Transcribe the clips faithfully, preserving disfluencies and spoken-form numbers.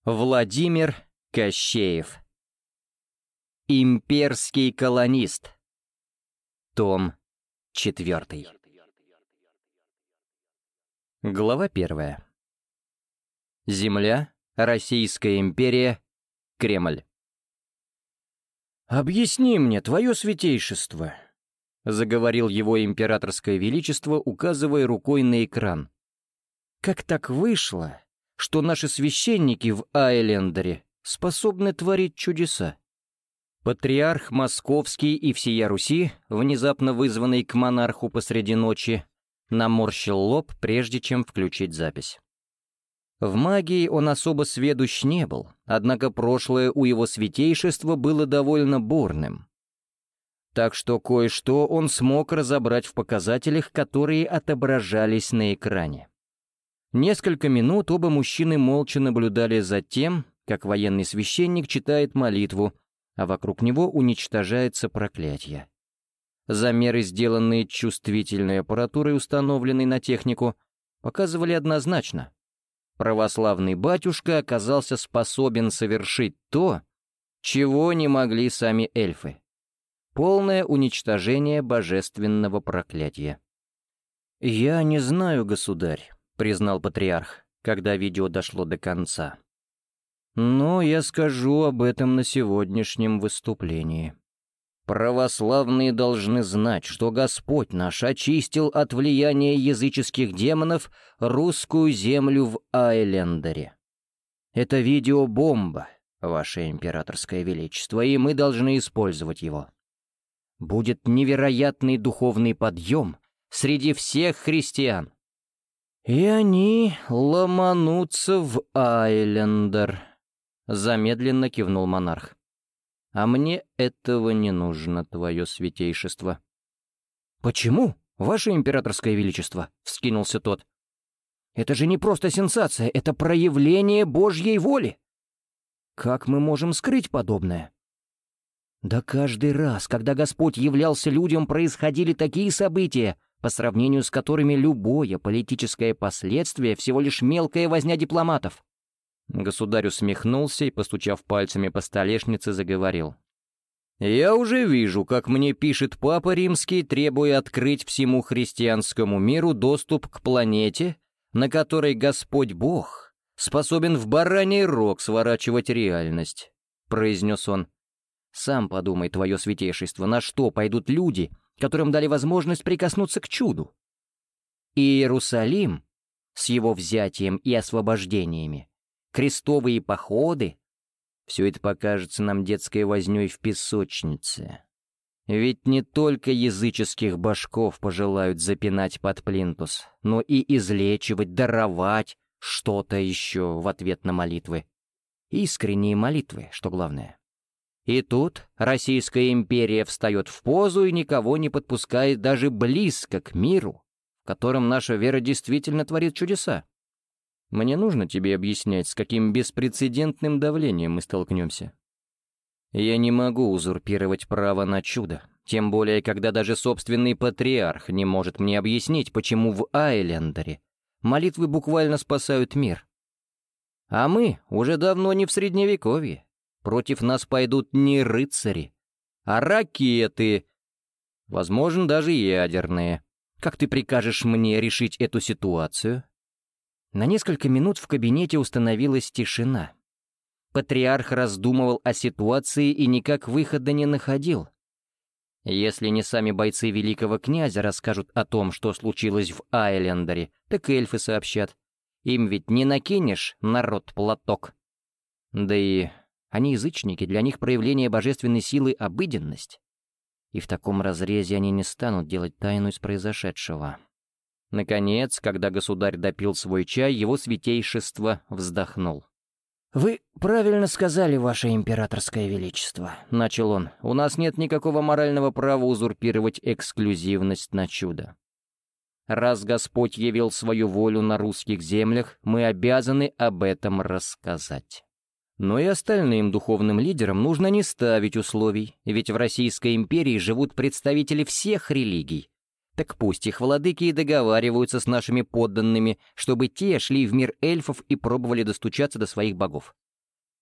Владимир Кощеев. Имперский колонист. Том четвертый. Глава первая. Земля, Российская империя, Кремль. «Объясни мне, твое святейшество», — заговорил его императорское величество, указывая рукой на экран. «Как так вышло, что наши священники в Айлендере способны творить чудеса?» Патриарх Московский и всея Руси, внезапно вызванный к монарху посреди ночи, наморщил лоб, прежде чем включить запись. В магии он особо сведущ не был, однако прошлое у его святейшества было довольно бурным. Так что кое-что он смог разобрать в показателях, которые отображались на экране. Несколько минут оба мужчины молча наблюдали за тем, как военный священник читает молитву, а вокруг него уничтожается проклятие. Замеры, сделанные чувствительной аппаратурой, установленной на технику, показывали однозначно. Православный батюшка оказался способен совершить то, чего не могли сами эльфы. Полное уничтожение божественного проклятия. «Я не знаю, государь», — признал патриарх, когда видео дошло до конца. «Но я скажу об этом на сегодняшнем выступлении. Православные должны знать, что Господь наш очистил от влияния языческих демонов русскую землю в Айлендере. Это видео-бомба, Ваше Императорское Величество, и мы должны использовать его. Будет невероятный духовный подъем среди всех христиан. И они ломанутся в Айлендер», — замедленно кивнул монарх. «А мне этого не нужно, твое святейшество». «Почему, Ваше Императорское Величество?» — вскинулся тот. «Это же не просто сенсация, это проявление Божьей воли. Как мы можем скрыть подобное?» «Да каждый раз, когда Господь являлся людям, происходили такие события, по сравнению с которыми любое политическое последствие — всего лишь мелкая возня дипломатов». Государь усмехнулся и, постучав пальцами по столешнице, заговорил. «Я уже вижу, как мне пишет Папа Римский, требуя открыть всему христианскому миру доступ к планете, на которой Господь Бог способен в бараний рог сворачивать реальность», — произнес он. «Сам подумай, твое святейшество, на что пойдут люди, которым дали возможность прикоснуться к чуду? И Иерусалим с его взятием и освобождениями, крестовые походы — все это покажется нам детской вознёй в песочнице. Ведь не только языческих башков пожелают запинать под плинтус, но и излечивать, даровать что-то еще в ответ на молитвы. Искренние молитвы, что главное. И тут Российская империя встает в позу и никого не подпускает даже близко к миру, в котором наша вера действительно творит чудеса. Мне нужно тебе объяснять, с каким беспрецедентным давлением мы столкнемся. Я не могу узурпировать право на чудо, тем более, когда даже собственный патриарх не может мне объяснить, почему в Айлендере молитвы буквально спасают мир. А мы уже давно не в Средневековье. Против нас пойдут не рыцари, а ракеты, возможно, даже ядерные. Как ты прикажешь мне решить эту ситуацию?» На несколько минут в кабинете установилась тишина. Патриарх раздумывал о ситуации и никак выхода не находил. Если не сами бойцы великого князя расскажут о том, что случилось в Айлендере, так эльфы сообщат. Им ведь не накинешь, народ, платок. Да и они язычники, для них проявление божественной силы — обыденность. И в таком разрезе они не станут делать тайну из произошедшего. Наконец, когда государь допил свой чай, его святейшество вздохнул. «Вы правильно сказали, Ваше Императорское Величество», — начал он. «У нас нет никакого морального права узурпировать эксклюзивность на чудо. Раз Господь явил свою волю на русских землях, мы обязаны об этом рассказать. Но и остальным духовным лидерам нужно не ставить условий, ведь в Российской империи живут представители всех религий. Так пусть их владыки и договариваются с нашими подданными, чтобы те шли в мир эльфов и пробовали достучаться до своих богов.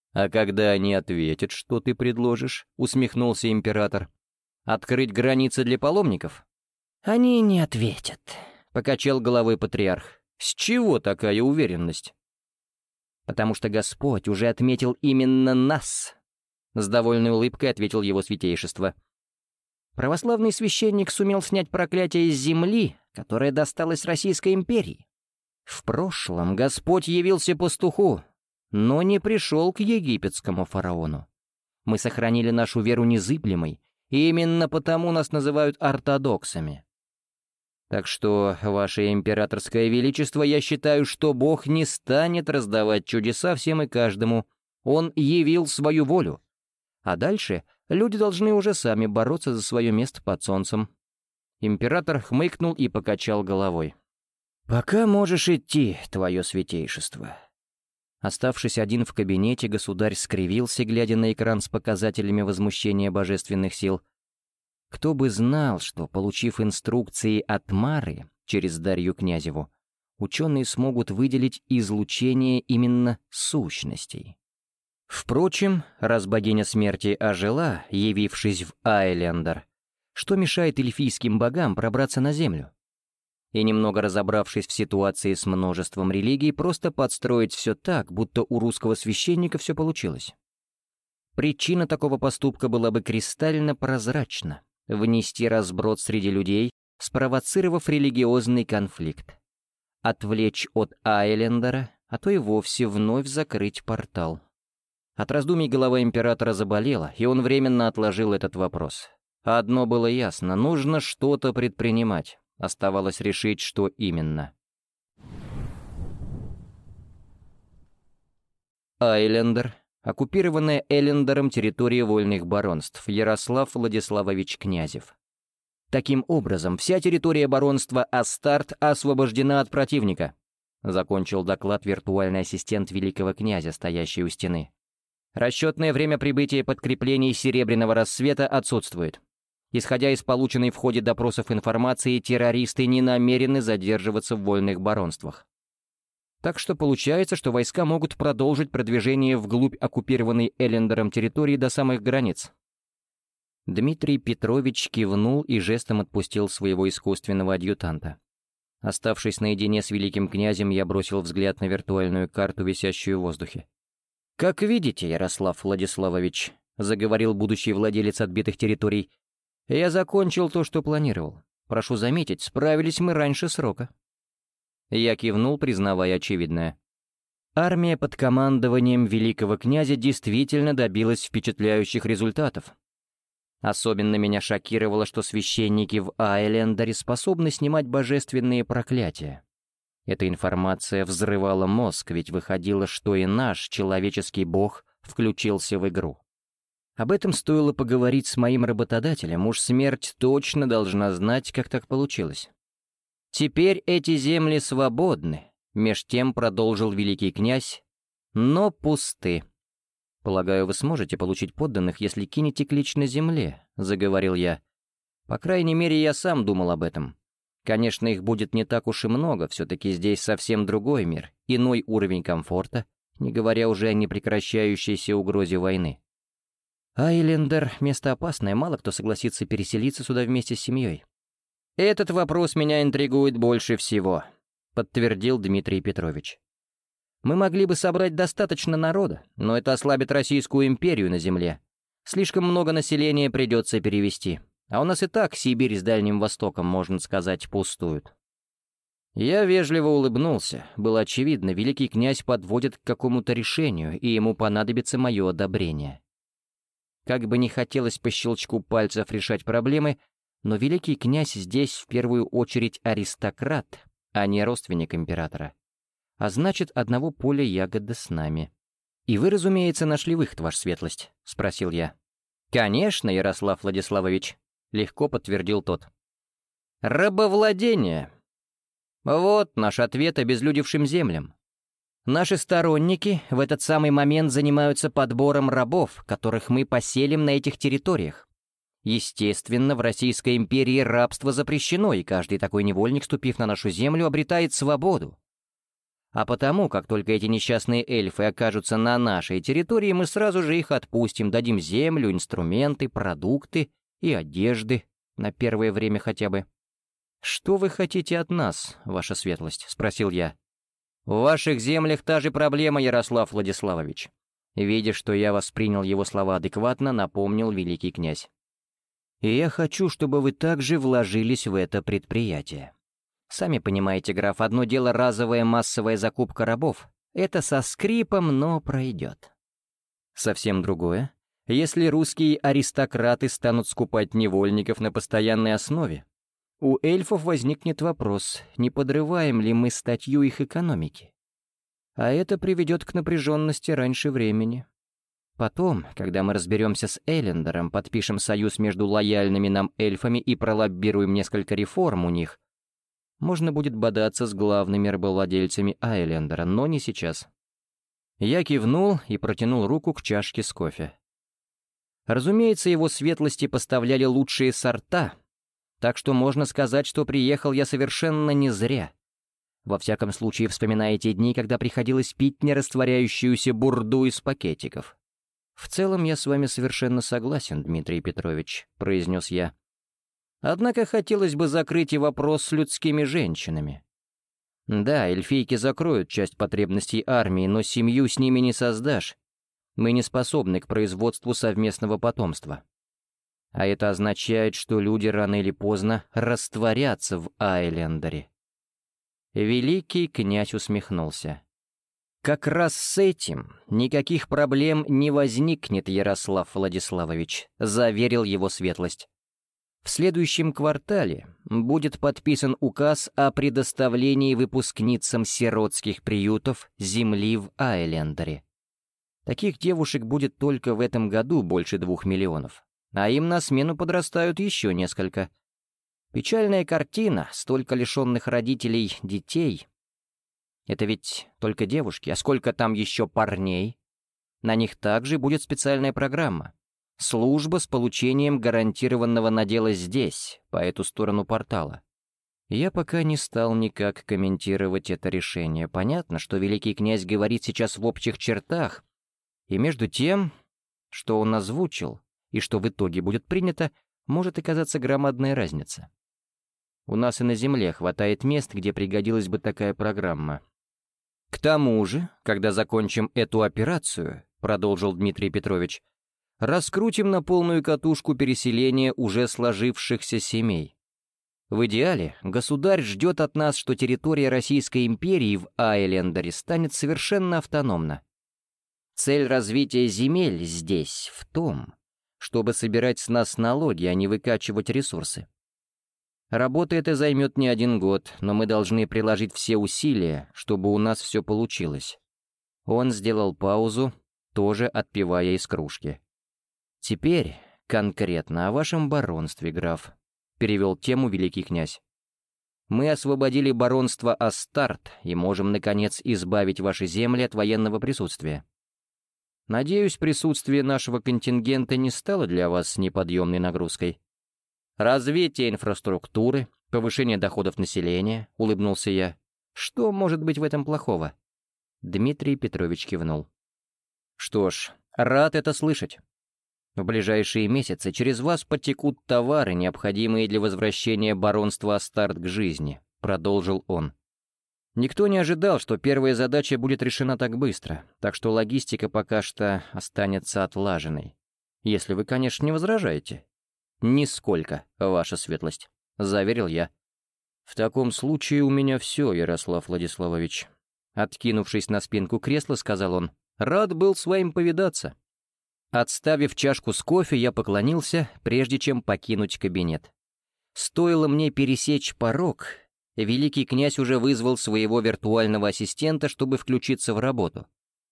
«А когда они ответят, что ты предложишь?» — усмехнулся император. «Открыть границы для паломников?» «Они не ответят», — покачал головой патриарх. «С чего такая уверенность?» «Потому что Господь уже отметил именно нас», — с довольной улыбкой ответил его святейшество. «Православный священник сумел снять проклятие с земли, которое досталось Российской империи. В прошлом Господь явился пастуху, но не пришел к египетскому фараону. Мы сохранили нашу веру незыблемой, и именно потому нас называют ортодоксами. Так что, ваше императорское величество, я считаю, что Бог не станет раздавать чудеса всем и каждому. Он явил свою волю. А дальше люди должны уже сами бороться за свое место под солнцем». Император хмыкнул и покачал головой. «Пока можешь идти, твое святейшество». Оставшись один в кабинете, государь скривился, глядя на экран с показателями возмущения божественных сил. Кто бы знал, что, получив инструкции от Мары через Дарью Князеву, ученые смогут выделить излучение именно сущностей. Впрочем, раз богиня смерти ожила, явившись в Айлендер, что мешает эльфийским богам пробраться на Землю? И немного разобравшись в ситуации с множеством религий, просто подстроить все так, будто у русского священника все получилось. Причина такого поступка была бы кристально прозрачна — внести разброд среди людей, спровоцировав религиозный конфликт. Отвлечь от Айлендера, а то и вовсе вновь закрыть портал. От раздумий голова императора заболела, и он временно отложил этот вопрос. Одно было ясно — нужно что-то предпринимать. Оставалось решить, что именно. Айлендер, оккупированная Элендером территория вольных баронств, Ярослав Владиславович Князев. Таким образом, вся территория баронства Астарт освобождена от противника, закончил доклад виртуальный ассистент великого князя, стоящий у стены. Расчетное время прибытия подкреплений Серебряного рассвета отсутствует. Исходя из полученной в ходе допросов информации, террористы не намерены задерживаться в вольных баронствах. Так что получается, что войска могут продолжить продвижение вглубь оккупированной Элендером территории до самых границ. Дмитрий Петрович кивнул и жестом отпустил своего искусственного адъютанта. Оставшись наедине с великим князем, я бросил взгляд на виртуальную карту, висящую в воздухе. «Как видите, Ярослав Владиславович», — заговорил будущий владелец отбитых территорий, — «я закончил то, что планировал. Прошу заметить, справились мы раньше срока». Я кивнул, признавая очевидное. Армия под командованием великого князя действительно добилась впечатляющих результатов. Особенно меня шокировало, что священники в Айлендере способны снимать божественные проклятия. Эта информация взрывала мозг, ведь выходило, что и наш человеческий бог включился в игру. Об этом стоило поговорить с моим работодателем, уж смерть точно должна знать, как так получилось. «Теперь эти земли свободны», — меж тем продолжил великий князь, — «но пусты». «Полагаю, вы сможете получить подданных, если кинете клич на земле», — заговорил я. «По крайней мере, я сам думал об этом. Конечно, их будет не так уж и много, все-таки здесь совсем другой мир, иной уровень комфорта, не говоря уже о непрекращающейся угрозе войны. Айлендер — место опасное, мало кто согласится переселиться сюда вместе с семьей». «Этот вопрос меня интригует больше всего», — подтвердил Дмитрий Петрович. «Мы могли бы собрать достаточно народа, но это ослабит Российскую империю на земле. Слишком много населения придется перевести, а у нас и так Сибирь с Дальним Востоком, можно сказать, пустуют». Я вежливо улыбнулся. Было очевидно, великий князь подводит к какому-то решению, и ему понадобится мое одобрение. Как бы не хотелось по щелчку пальцев решать проблемы, но великий князь здесь в первую очередь аристократ, а не родственник императора. А значит, одного поля ягода с нами. «И вы, разумеется, нашли выход, ваша светлость?» — спросил я. «Конечно, Ярослав Владиславович», — легко подтвердил тот. «Рабовладение. Вот наш ответ обезлюдевшим землям. Наши сторонники в этот самый момент занимаются подбором рабов, которых мы поселим на этих территориях. Естественно, в Российской империи рабство запрещено, и каждый такой невольник, ступив на нашу землю, обретает свободу. А потому, как только эти несчастные эльфы окажутся на нашей территории, мы сразу же их отпустим, дадим землю, инструменты, продукты и одежды, на первое время хотя бы. «Что вы хотите от нас, ваша светлость?» — спросил я. «В ваших землях та же проблема, Ярослав Владиславович». Видя, что я воспринял его слова адекватно, напомнил великий князь. «И я хочу, чтобы вы также вложились в это предприятие. Сами понимаете, граф, одно дело разовая массовая закупка рабов. Это со скрипом, но пройдет. Совсем другое, если русские аристократы станут скупать невольников на постоянной основе. У эльфов возникнет вопрос, не подрываем ли мы статью их экономики. А это приведет к напряженности раньше времени. Потом, когда мы разберемся с Эллендером, подпишем союз между лояльными нам эльфами и пролоббируем несколько реформ у них, можно будет бодаться с главными рабовладельцами Айлендера, но не сейчас». Я кивнул и протянул руку к чашке с кофе. Разумеется, его светлости поставляли лучшие сорта, так что можно сказать, что приехал я совершенно не зря. Во всяком случае, вспоминая те дни, когда приходилось пить нерастворяющуюся бурду из пакетиков. «В целом я с вами совершенно согласен, Дмитрий Петрович», — произнес я. «Однако хотелось бы закрыть и вопрос с людскими женщинами. Да, эльфийки закроют часть потребностей армии, но семью с ними не создашь. Мы не способны к производству совместного потомства. А это означает, что люди рано или поздно растворятся в Айлендере». Великий князь усмехнулся. «Как раз с этим никаких проблем не возникнет, Ярослав Владиславович», — заверил его светлость. «В следующем квартале будет подписан указ о предоставлении выпускницам сиротских приютов земли в Айлендере. Таких девушек будет только в этом году больше двух миллионов, а им на смену подрастают еще несколько. Печальная картина, столько лишенных родителей детей. Это ведь только девушки, а сколько там еще парней? На них также будет специальная программа. Служба с получением гарантированного надела здесь, по эту сторону портала. Я пока не стал никак комментировать это решение. Понятно, что великий князь говорит сейчас в общих чертах, и между тем, что он озвучил, и что в итоге будет принято, может оказаться громадная разница. У нас и на Земле хватает мест, где пригодилась бы такая программа. «К тому же, когда закончим эту операцию, — продолжил Дмитрий Петрович, — раскрутим на полную катушку переселение уже сложившихся семей. В идеале, государь ждет от нас, что территория Российской империи в Айлендере станет совершенно автономна. Цель развития земель здесь в том, чтобы собирать с нас налоги, а не выкачивать ресурсы. Работа эта займет не один год, но мы должны приложить все усилия, чтобы у нас все получилось». Он сделал паузу, тоже отпивая из кружки. «Теперь конкретно о вашем баронстве, граф», — перевел тему великий князь. «Мы освободили баронство Астарт и можем, наконец, избавить ваши земли от военного присутствия. Надеюсь, присутствие нашего контингента не стало для вас неподъемной нагрузкой. Развитие инфраструктуры, повышение доходов населения», — улыбнулся я. «Что может быть в этом плохого?» Дмитрий Петрович кивнул. «Что ж, рад это слышать. В ближайшие месяцы через вас потекут товары, необходимые для возвращения баронства Астарт к жизни», — продолжил он. «Никто не ожидал, что первая задача будет решена так быстро, так что логистика пока что останется отлаженной. Если вы, конечно, не возражаете». «Нисколько, ваша светлость», — заверил я. «В таком случае у меня все, Ярослав Владиславович». Откинувшись на спинку кресла, сказал он, «Рад был с вами повидаться». Отставив чашку с кофе, я поклонился, прежде чем покинуть кабинет. Стоило мне пересечь порог, великий князь уже вызвал своего виртуального ассистента, чтобы включиться в работу.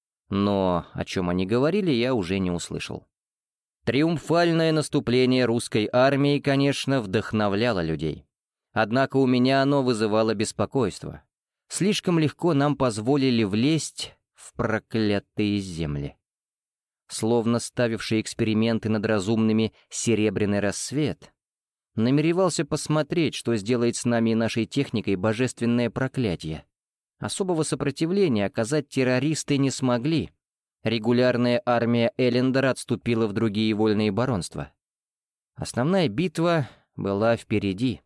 Но о чем они говорили, я уже не услышал. Триумфальное наступление русской армии, конечно, вдохновляло людей. Однако у меня оно вызывало беспокойство. Слишком легко нам позволили влезть в проклятые земли. Словно ставивший эксперименты над разумными «Серебряный рассвет», намеревался посмотреть, что сделает с нами и нашей техникой божественное проклятие. Особого сопротивления оказать террористы не смогли. Регулярная армия Эллендера отступила в другие вольные баронства. Основная битва была впереди.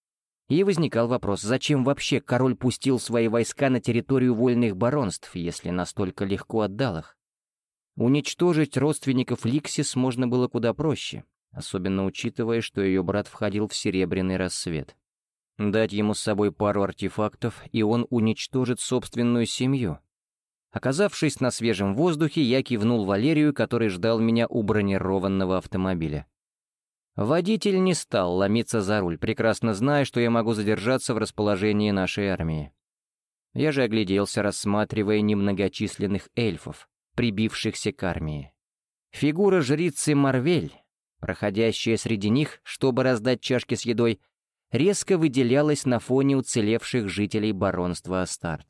И возникал вопрос, зачем вообще король пустил свои войска на территорию вольных баронств, если настолько легко отдал их? Уничтожить родственников Ликсис можно было куда проще, особенно учитывая, что ее брат входил в Серебряный рассвет. Дать ему с собой пару артефактов, и он уничтожит собственную семью. Оказавшись на свежем воздухе, я кивнул Валерию, который ждал меня у бронированного автомобиля. Водитель не стал ломиться за руль, прекрасно зная, что я могу задержаться в расположении нашей армии. Я же огляделся, рассматривая немногочисленных эльфов, прибившихся к армии. Фигура жрицы Марвель, проходящая среди них, чтобы раздать чашки с едой, резко выделялась на фоне уцелевших жителей баронства Астарт.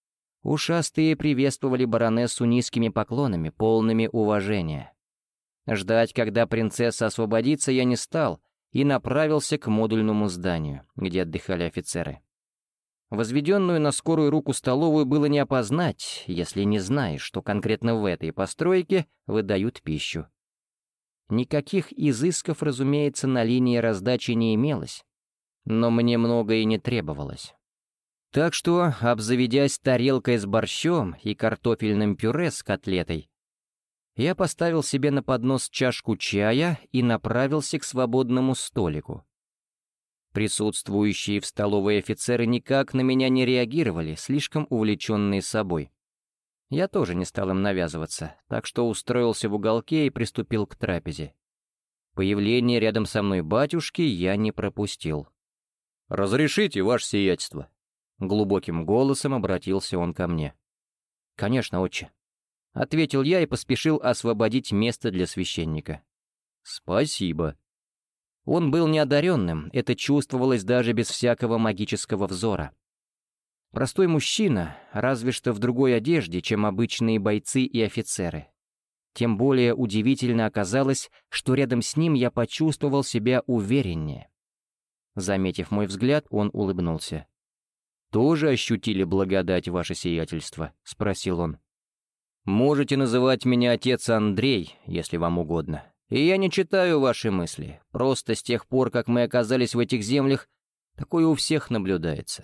Ушастые приветствовали баронессу низкими поклонами, полными уважения. Ждать, когда принцесса освободится, я не стал и направился к модульному зданию, где отдыхали офицеры. Возведенную на скорую руку столовую было не опознать, если не знаешь, что конкретно в этой постройке выдают пищу. Никаких изысков, разумеется, на линии раздачи не имелось, но мне многое и не требовалось. Так что, обзаведясь тарелкой с борщом и картофельным пюре с котлетой, я поставил себе на поднос чашку чая и направился к свободному столику. Присутствующие в столовой офицеры никак на меня не реагировали, слишком увлеченные собой. Я тоже не стал им навязываться, так что устроился в уголке и приступил к трапезе. Появление рядом со мной батюшки я не пропустил. «Разрешите, ваше сиятельство?» Глубоким голосом обратился он ко мне. «Конечно, отче», — ответил я и поспешил освободить место для священника. «Спасибо». Он был неодаренным, это чувствовалось даже без всякого магического взора. Простой мужчина, разве что в другой одежде, чем обычные бойцы и офицеры. Тем более удивительно оказалось, что рядом с ним я почувствовал себя увереннее. Заметив мой взгляд, он улыбнулся. «Тоже ощутили благодать, ваше сиятельство?» — спросил он. «Можете называть меня отец Андрей, если вам угодно. И я не читаю ваши мысли. Просто с тех пор, как мы оказались в этих землях, такое у всех наблюдается».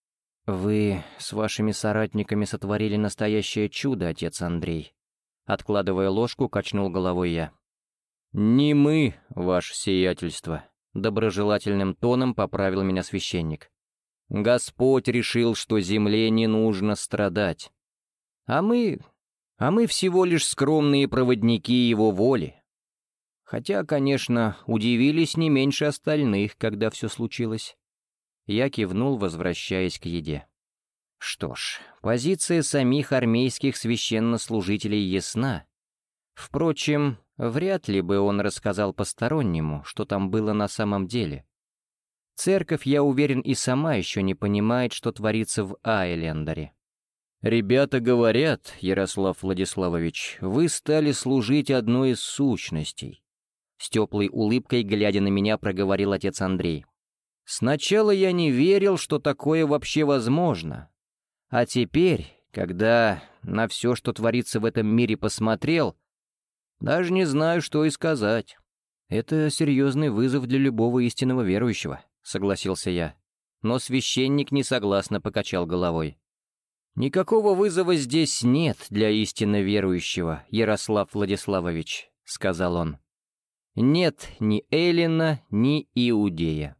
«Вы с вашими соратниками сотворили настоящее чудо, отец Андрей», — откладывая ложку, качнул головой я. «Не мы, ваше сиятельство», — доброжелательным тоном поправил меня священник. «Господь решил, что земле не нужно страдать. А мы... а мы всего лишь скромные проводники его воли. Хотя, конечно, удивились не меньше остальных, когда все случилось». Я кивнул, возвращаясь к еде. Что ж, позиция самих армейских священнослужителей ясна. Впрочем, вряд ли бы он рассказал постороннему, что там было на самом деле. Церковь, я уверен, и сама еще не понимает, что творится в Айлендере. «Ребята говорят, Ярослав Владиславович, вы стали служить одной из сущностей», — с теплой улыбкой, глядя на меня, проговорил отец Андрей. «Сначала я не верил, что такое вообще возможно. А теперь, когда на все, что творится в этом мире, посмотрел, даже не знаю, что и сказать». «Это серьезный вызов для любого истинного верующего», — согласился я. Но священник несогласно покачал головой. «Никакого вызова здесь нет для истинно верующего, Ярослав Владиславович», — сказал он. «Нет ни эллина, ни иудея.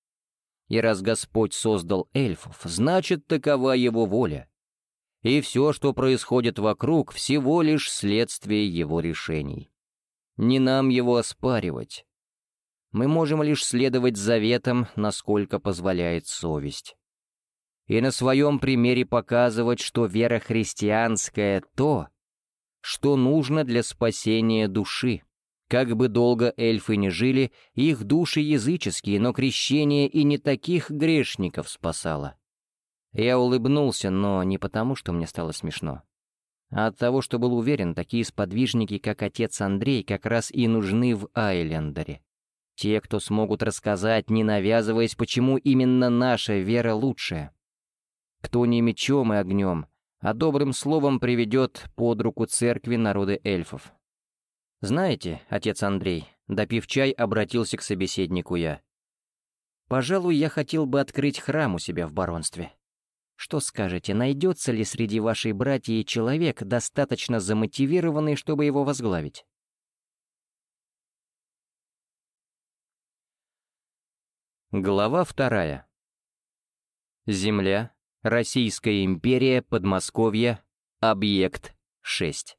И раз Господь создал эльфов, значит, такова его воля. И все, что происходит вокруг, всего лишь следствие его решений. Не нам его оспаривать. Мы можем лишь следовать заветам, насколько позволяет совесть. И на своем примере показывать, что вера христианская — то, что нужно для спасения души. Как бы долго эльфы ни жили, их души языческие, но крещение и не таких грешников спасало. Я улыбнулся, но не потому, что мне стало смешно, а от того, что был уверен, такие сподвижники, как отец Андрей, как раз и нужны в Айлендере. Те, кто смогут рассказать, не навязываясь, почему именно наша вера лучшая. кто не мечом и огнем, а добрым словом приведет под руку церкви народы эльфов. Знаете, отец Андрей, допив чай, обратился к собеседнику я. Пожалуй, я хотел бы открыть храм у себя в баронстве. Что скажете, найдется ли среди вашей братьи человек, достаточно замотивированный, чтобы его возглавить? Глава вторая. Земля, Российская империя, Подмосковье, объект шесть.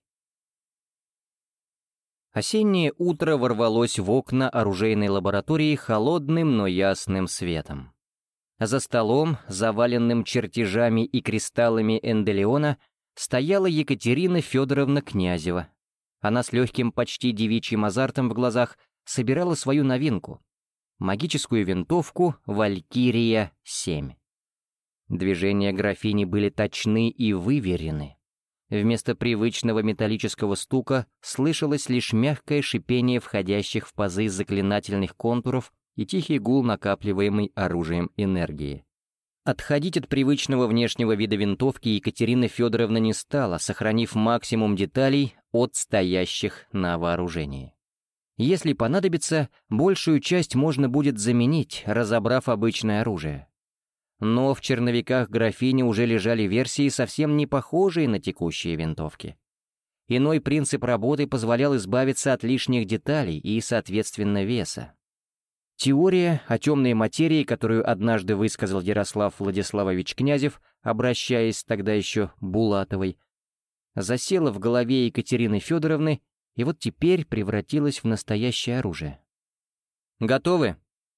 Осеннее утро ворвалось в окна оружейной лаборатории холодным, но ясным светом. За столом, заваленным чертежами и кристаллами Энделиона, стояла Екатерина Федоровна Князева. Она с легким, почти девичьим азартом в глазах собирала свою новинку — магическую винтовку «Валькирия семь». Движения графини были точны и выверены. Вместо привычного металлического стука слышалось лишь мягкое шипение входящих в пазы заклинательных контуров и тихий гул накапливаемой оружием энергии. Отходить от привычного внешнего вида винтовки Екатерина Федоровна не стала, сохранив максимум деталей от стоящих на вооружении. Если понадобится, большую часть можно будет заменить, разобрав обычное оружие. Но в черновиках графини уже лежали версии, совсем не похожие на текущие винтовки. Иной принцип работы позволял избавиться от лишних деталей и, соответственно, веса. Теория о темной материи, которую однажды высказал Ярослав Владиславович Князев, обращаясь тогда еще Булатовой, засела в голове Екатерины Федоровны и вот теперь превратилась в настоящее оружие. «Готовы?»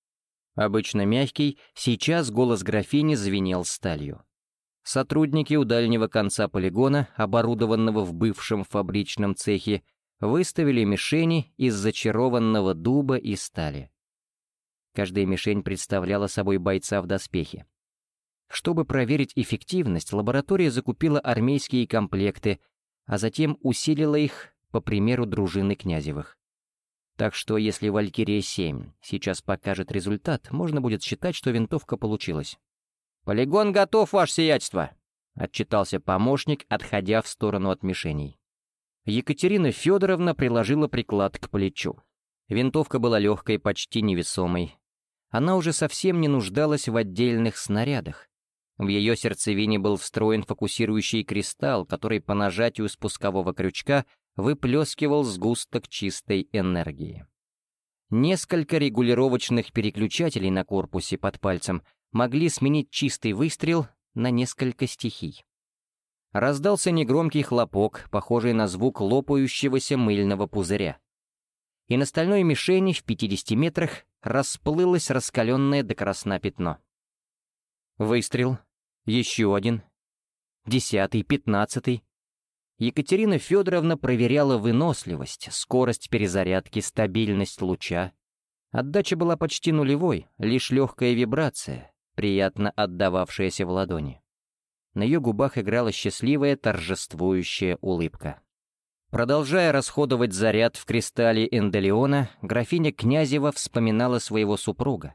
Обычно мягкий, сейчас голос графини звенел сталью. Сотрудники у дальнего конца полигона, оборудованного в бывшем фабричном цехе, выставили мишени из зачарованного дуба и стали. Каждая мишень представляла собой бойца в доспехе. Чтобы проверить эффективность, лаборатория закупила армейские комплекты, а затем усилила их по примеру дружины Князевых. Так что если Валькирия семь сейчас покажет результат, можно будет считать, что винтовка получилась. «Полигон готов, ваше сиятельство!» — отчитался помощник, отходя в сторону от мишеней. Екатерина Федоровна приложила приклад к плечу. Винтовка была легкой, почти невесомой. Она уже совсем не нуждалась в отдельных снарядах. В ее сердцевине был встроен фокусирующий кристалл, который по нажатию спускового крючка выплескивал сгусток чистой энергии. Несколько регулировочных переключателей на корпусе под пальцем могли сменить чистый выстрел на несколько стихий. Раздался негромкий хлопок, похожий на звук лопающегося мыльного пузыря. И на стальной мишени в пятидесяти метрах расплылось раскаленное до красна пятно. Выстрел. Еще один. Десятый, пятнадцатый. Екатерина Федоровна проверяла выносливость, скорость перезарядки, стабильность луча. Отдача была почти нулевой, лишь легкая вибрация, приятно отдававшаяся в ладони. На ее губах играла счастливая, торжествующая улыбка. Продолжая расходовать заряд в кристалле Энделиона, графиня Князева вспоминала своего супруга.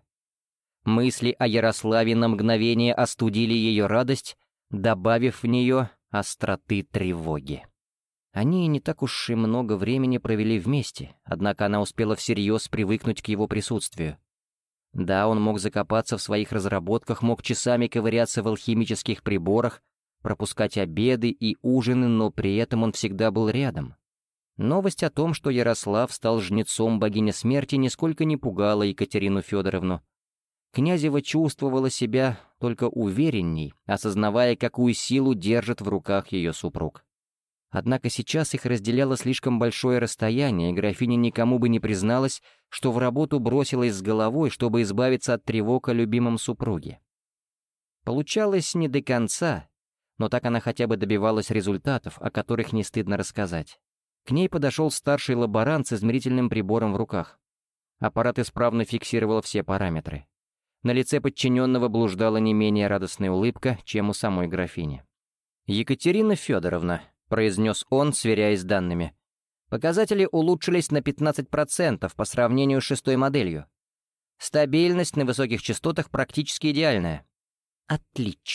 Мысли о Ярославе на мгновение остудили ее радость, добавив в нее остроты тревоги. Они не так уж и много времени провели вместе, однако она успела всерьез привыкнуть к его присутствию. Да, он мог закопаться в своих разработках, мог часами ковыряться в алхимических приборах, пропускать обеды и ужины, но при этом он всегда был рядом. Новость о том, что Ярослав стал жнецом богини смерти, нисколько не пугала Екатерину Федоровну. Князева чувствовала себя только уверенней, осознавая, какую силу держит в руках ее супруг. Однако сейчас их разделяло слишком большое расстояние, и графиня никому бы не призналась, что в работу бросилась с головой, чтобы избавиться от тревог о любимом супруге. Получалось не до конца, но так она хотя бы добивалась результатов, о которых не стыдно рассказать. К ней подошел старший лаборант с измерительным прибором в руках. Аппарат исправно фиксировал все параметры. На лице подчиненного блуждала не менее радостная улыбка, чем у самой графини. «Екатерина Федоровна», — произнес он, сверяясь с данными, — «показатели улучшились на пятнадцать процентов по сравнению с шестой моделью. Стабильность на высоких частотах практически идеальная». «Отлично», —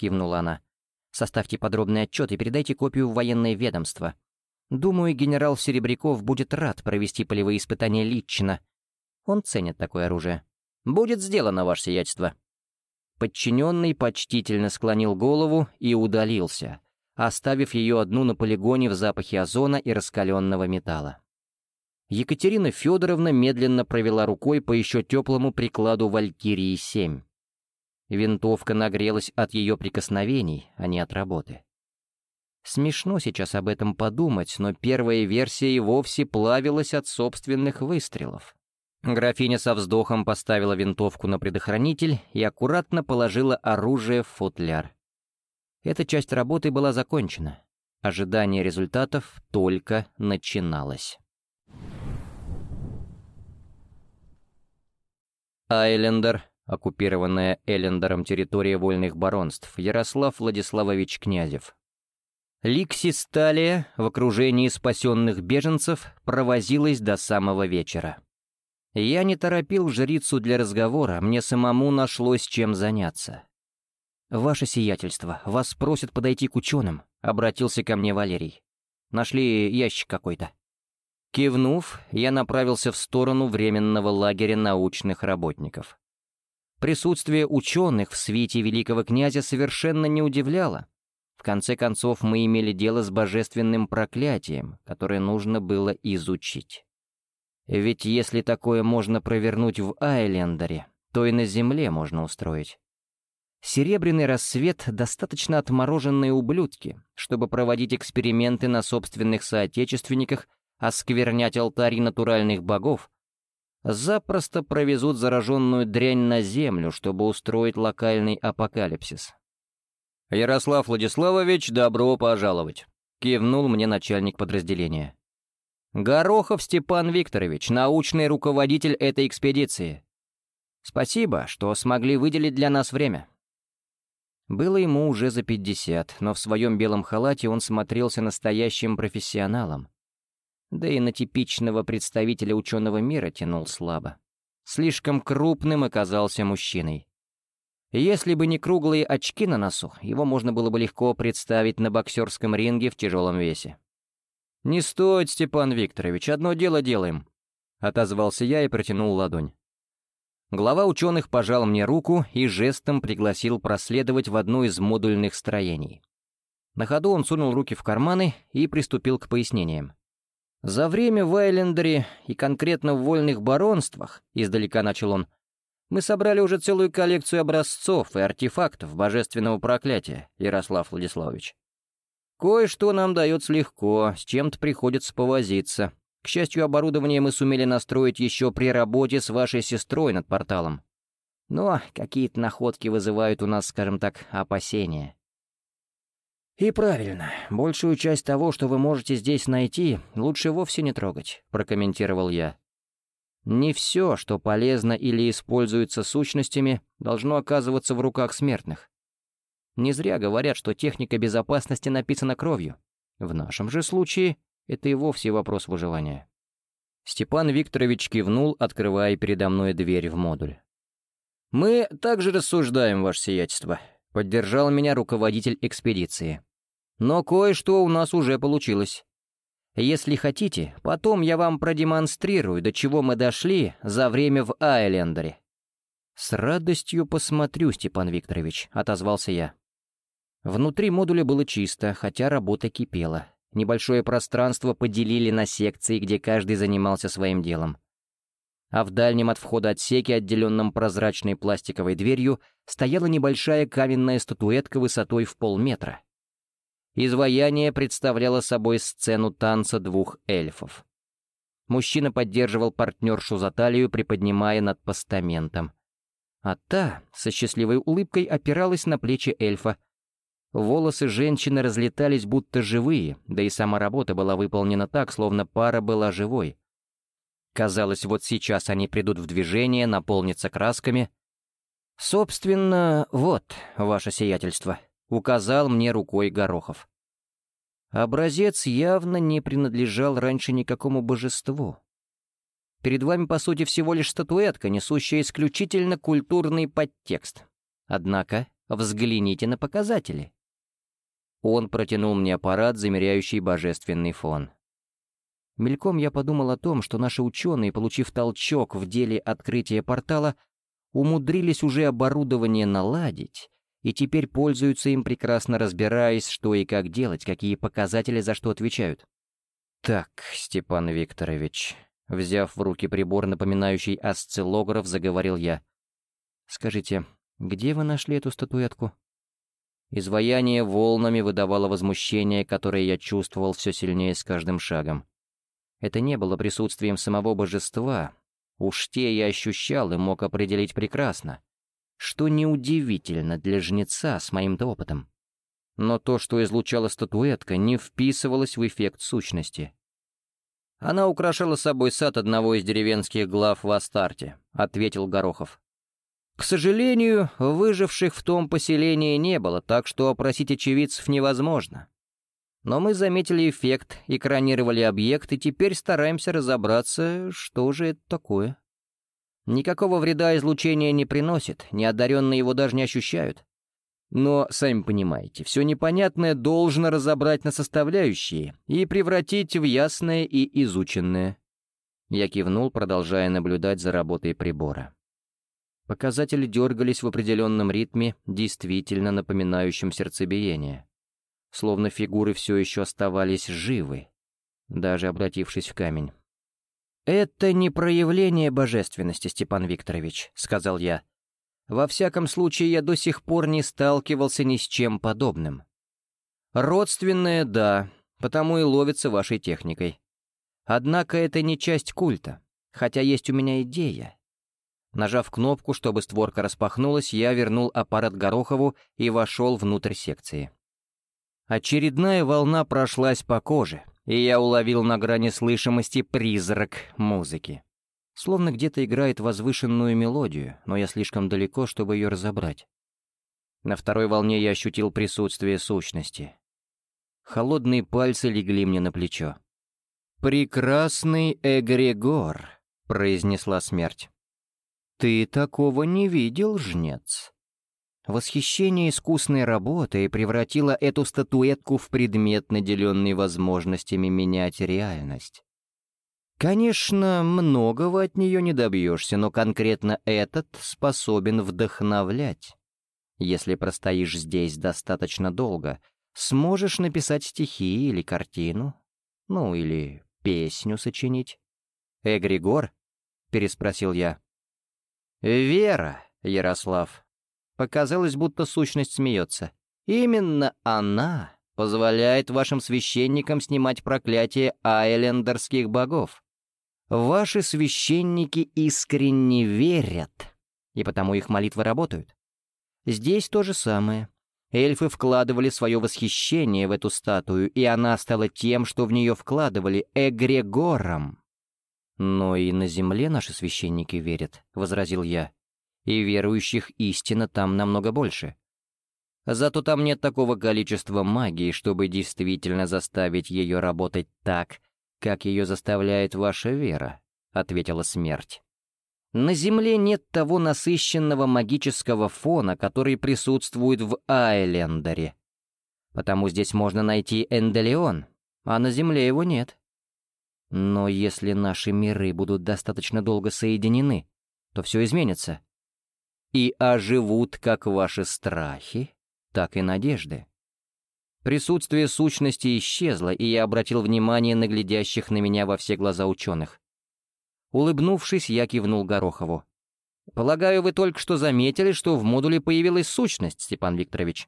кивнула она. «Составьте подробный отчет и передайте копию в военное ведомство. Думаю, генерал Серебряков будет рад провести полевые испытания лично. Он ценит такое оружие. Будет сделано, ваше сиятельство». Подчиненный почтительно склонил голову и удалился, оставив ее одну на полигоне в запахе озона и раскаленного металла. Екатерина Федоровна медленно провела рукой по еще теплому прикладу Валькирии семь. Винтовка нагрелась от ее прикосновений, а не от работы. Смешно сейчас об этом подумать, но первая версия и вовсе плавилась от собственных выстрелов. Графиня со вздохом поставила винтовку на предохранитель и аккуратно положила оружие в футляр. Эта часть работы была закончена. Ожидание результатов только начиналось. Айлендер, оккупированная Элендером территория вольных баронств, Ярослав Владиславович Князев. Ликсис Талия в окружении спасенных беженцев провозилась до самого вечера. Я не торопил жрицу для разговора, мне самому нашлось чем заняться. «Ваше сиятельство, вас просят подойти к ученым», — обратился ко мне Валерий. «Нашли ящик какой-то». Кивнув, я направился в сторону временного лагеря научных работников. Присутствие ученых в свите великого князя совершенно не удивляло. В конце концов, мы имели дело с божественным проклятием, которое нужно было изучить. Ведь если такое можно провернуть в Айлендере, то и на Земле можно устроить. Серебряный рассвет — достаточно отмороженные ублюдки, чтобы проводить эксперименты на собственных соотечественниках, осквернять алтари натуральных богов, запросто провезут зараженную дрянь на Землю, чтобы устроить локальный апокалипсис. «Ярослав Владиславович, добро пожаловать», — кивнул мне начальник подразделения. «Горохов Степан Викторович, научный руководитель этой экспедиции. Спасибо, что смогли выделить для нас время». Было ему уже за пятьдесят, но в своем белом халате он смотрелся настоящим профессионалом. Да и на типичного представителя ученого мира тянул слабо. Слишком крупным оказался мужчиной. Если бы не круглые очки на носу, его можно было бы легко представить на боксерском ринге в тяжелом весе. «Не стоит, Степан Викторович, одно дело делаем», — отозвался я и протянул ладонь. Глава ученых пожал мне руку и жестом пригласил проследовать в одно из модульных строений. На ходу он сунул руки в карманы и приступил к пояснениям. «За время в Айлендере и конкретно в вольных баронствах, — издалека начал он, — мы собрали уже целую коллекцию образцов и артефактов божественного проклятия, Ярослав Владиславович. Кое-что нам дается легко, с чем-то приходится повозиться. К счастью, оборудование мы сумели настроить еще при работе с вашей сестрой над порталом. Но какие-то находки вызывают у нас, скажем так, опасения». «И правильно. Большую часть того, что вы можете здесь найти, лучше вовсе не трогать», — прокомментировал я. «Не все, что полезно или используется сущностями, должно оказываться в руках смертных. Не зря говорят, что техника безопасности написана кровью. В нашем же случае это и вовсе вопрос выживания». Степан Викторович кивнул, открывая передо мной дверь в модуль. «Мы также рассуждаем, ваше сиятельство», — поддержал меня руководитель экспедиции. «Но кое-что у нас уже получилось. Если хотите, потом я вам продемонстрирую, до чего мы дошли за время в Айлендере». «С радостью посмотрю, Степан Викторович», — отозвался я. Внутри модуля было чисто, хотя работа кипела. Небольшое пространство поделили на секции, где каждый занимался своим делом. А в дальнем от входа отсеке, отделенном прозрачной пластиковой дверью, стояла небольшая каменная статуэтка высотой в полметра. Изваяние представляло собой сцену танца двух эльфов. Мужчина поддерживал партнершу за талию, приподнимая над постаментом. А та со счастливой улыбкой опиралась на плечи эльфа. Волосы женщины разлетались будто живые, да и сама работа была выполнена так, словно пара была живой. Казалось, вот сейчас они придут в движение, наполнятся красками. «Собственно, вот, ваше сиятельство», — указал мне рукой Горохов. Образец явно не принадлежал раньше никакому божеству. Перед вами, по сути, всего лишь статуэтка, несущая исключительно культурный подтекст. Однако Взгляните на показатели». Он протянул мне аппарат, замеряющий божественный фон. Мельком я подумал о том, что наши ученые, получив толчок в деле открытия портала, умудрились уже оборудование наладить, и теперь пользуются им, прекрасно разбираясь, что и как делать, какие показатели за что отвечают. «Так, Степан Викторович», взяв в руки прибор, напоминающий осциллограф, заговорил я. «Скажите, где вы нашли эту статуэтку?» Изваяние волнами выдавало возмущение, которое я чувствовал все сильнее с каждым шагом. Это не было присутствием самого божества. Уж те я ощущал и мог определить прекрасно, что неудивительно для жнеца с моим-то опытом. Но то, что излучала статуэтка, не вписывалось в эффект сущности. «Она украшала собой сад одного из деревенских глав в Астарте», — ответил Горохов. «К сожалению, выживших в том поселении не было, так что опросить очевидцев невозможно. Но мы заметили эффект, экранировали объект и теперь стараемся разобраться, что же это такое. Никакого вреда излучение не приносит, неодаренные его даже не ощущают. Но, сами понимаете, все непонятное должно разобрать на составляющие и превратить в ясное и изученное». Я кивнул, продолжая наблюдать за работой прибора. Показатели дергались в определенном ритме, действительно напоминающем сердцебиение. Словно фигуры все еще оставались живы, даже обратившись в камень. «Это не проявление божественности, Степан Викторович», — сказал я. «Во всяком случае, я до сих пор не сталкивался ни с чем подобным. Родственное — да, потому и ловится вашей техникой. Однако это не часть культа, хотя есть у меня идея». Нажав кнопку, чтобы створка распахнулась, я вернул аппарат Горохову и вошел внутрь секции. Очередная волна прошлась по коже, и я уловил на грани слышимости призрак музыки. Словно где-то играет возвышенную мелодию, но я слишком далеко, чтобы ее разобрать. На второй волне я ощутил присутствие сущности. Холодные пальцы легли мне на плечо. «Прекрасный эгрегор», — произнесла смерть. «Ты такого не видел, жнец?» Восхищение искусной работой превратило эту статуэтку в предмет, наделенный возможностями менять реальность. Конечно, многого от нее не добьешься, но конкретно этот способен вдохновлять. Если простоишь здесь достаточно долго, сможешь написать стихи или картину, ну или песню сочинить. «Эгрегор?» — переспросил я. «Вера, Ярослав». Показалось, будто сущность смеется. «Именно она позволяет вашим священникам снимать проклятие айлендерских богов. Ваши священники искренне верят, и потому их молитвы работают. Здесь то же самое. Эльфы вкладывали свое восхищение в эту статую, и она стала тем, что в нее вкладывали, эгрегором». «Но и на земле наши священники верят», — возразил я. «И верующих истинно там намного больше. Зато там нет такого количества магии, чтобы действительно заставить ее работать так, как ее заставляет ваша вера», — ответила смерть. «На земле нет того насыщенного магического фона, который присутствует в Айлендере. Потому здесь можно найти Энделион, а на земле его нет. Но если наши миры будут достаточно долго соединены, то все изменится. И оживут как ваши страхи, так и надежды». Присутствие сущности исчезло, и я обратил внимание на глядящих на меня во все глаза ученых. Улыбнувшись, я кивнул Горохову. «Полагаю, вы только что заметили, что в модуле появилась сущность, Степан Викторович?»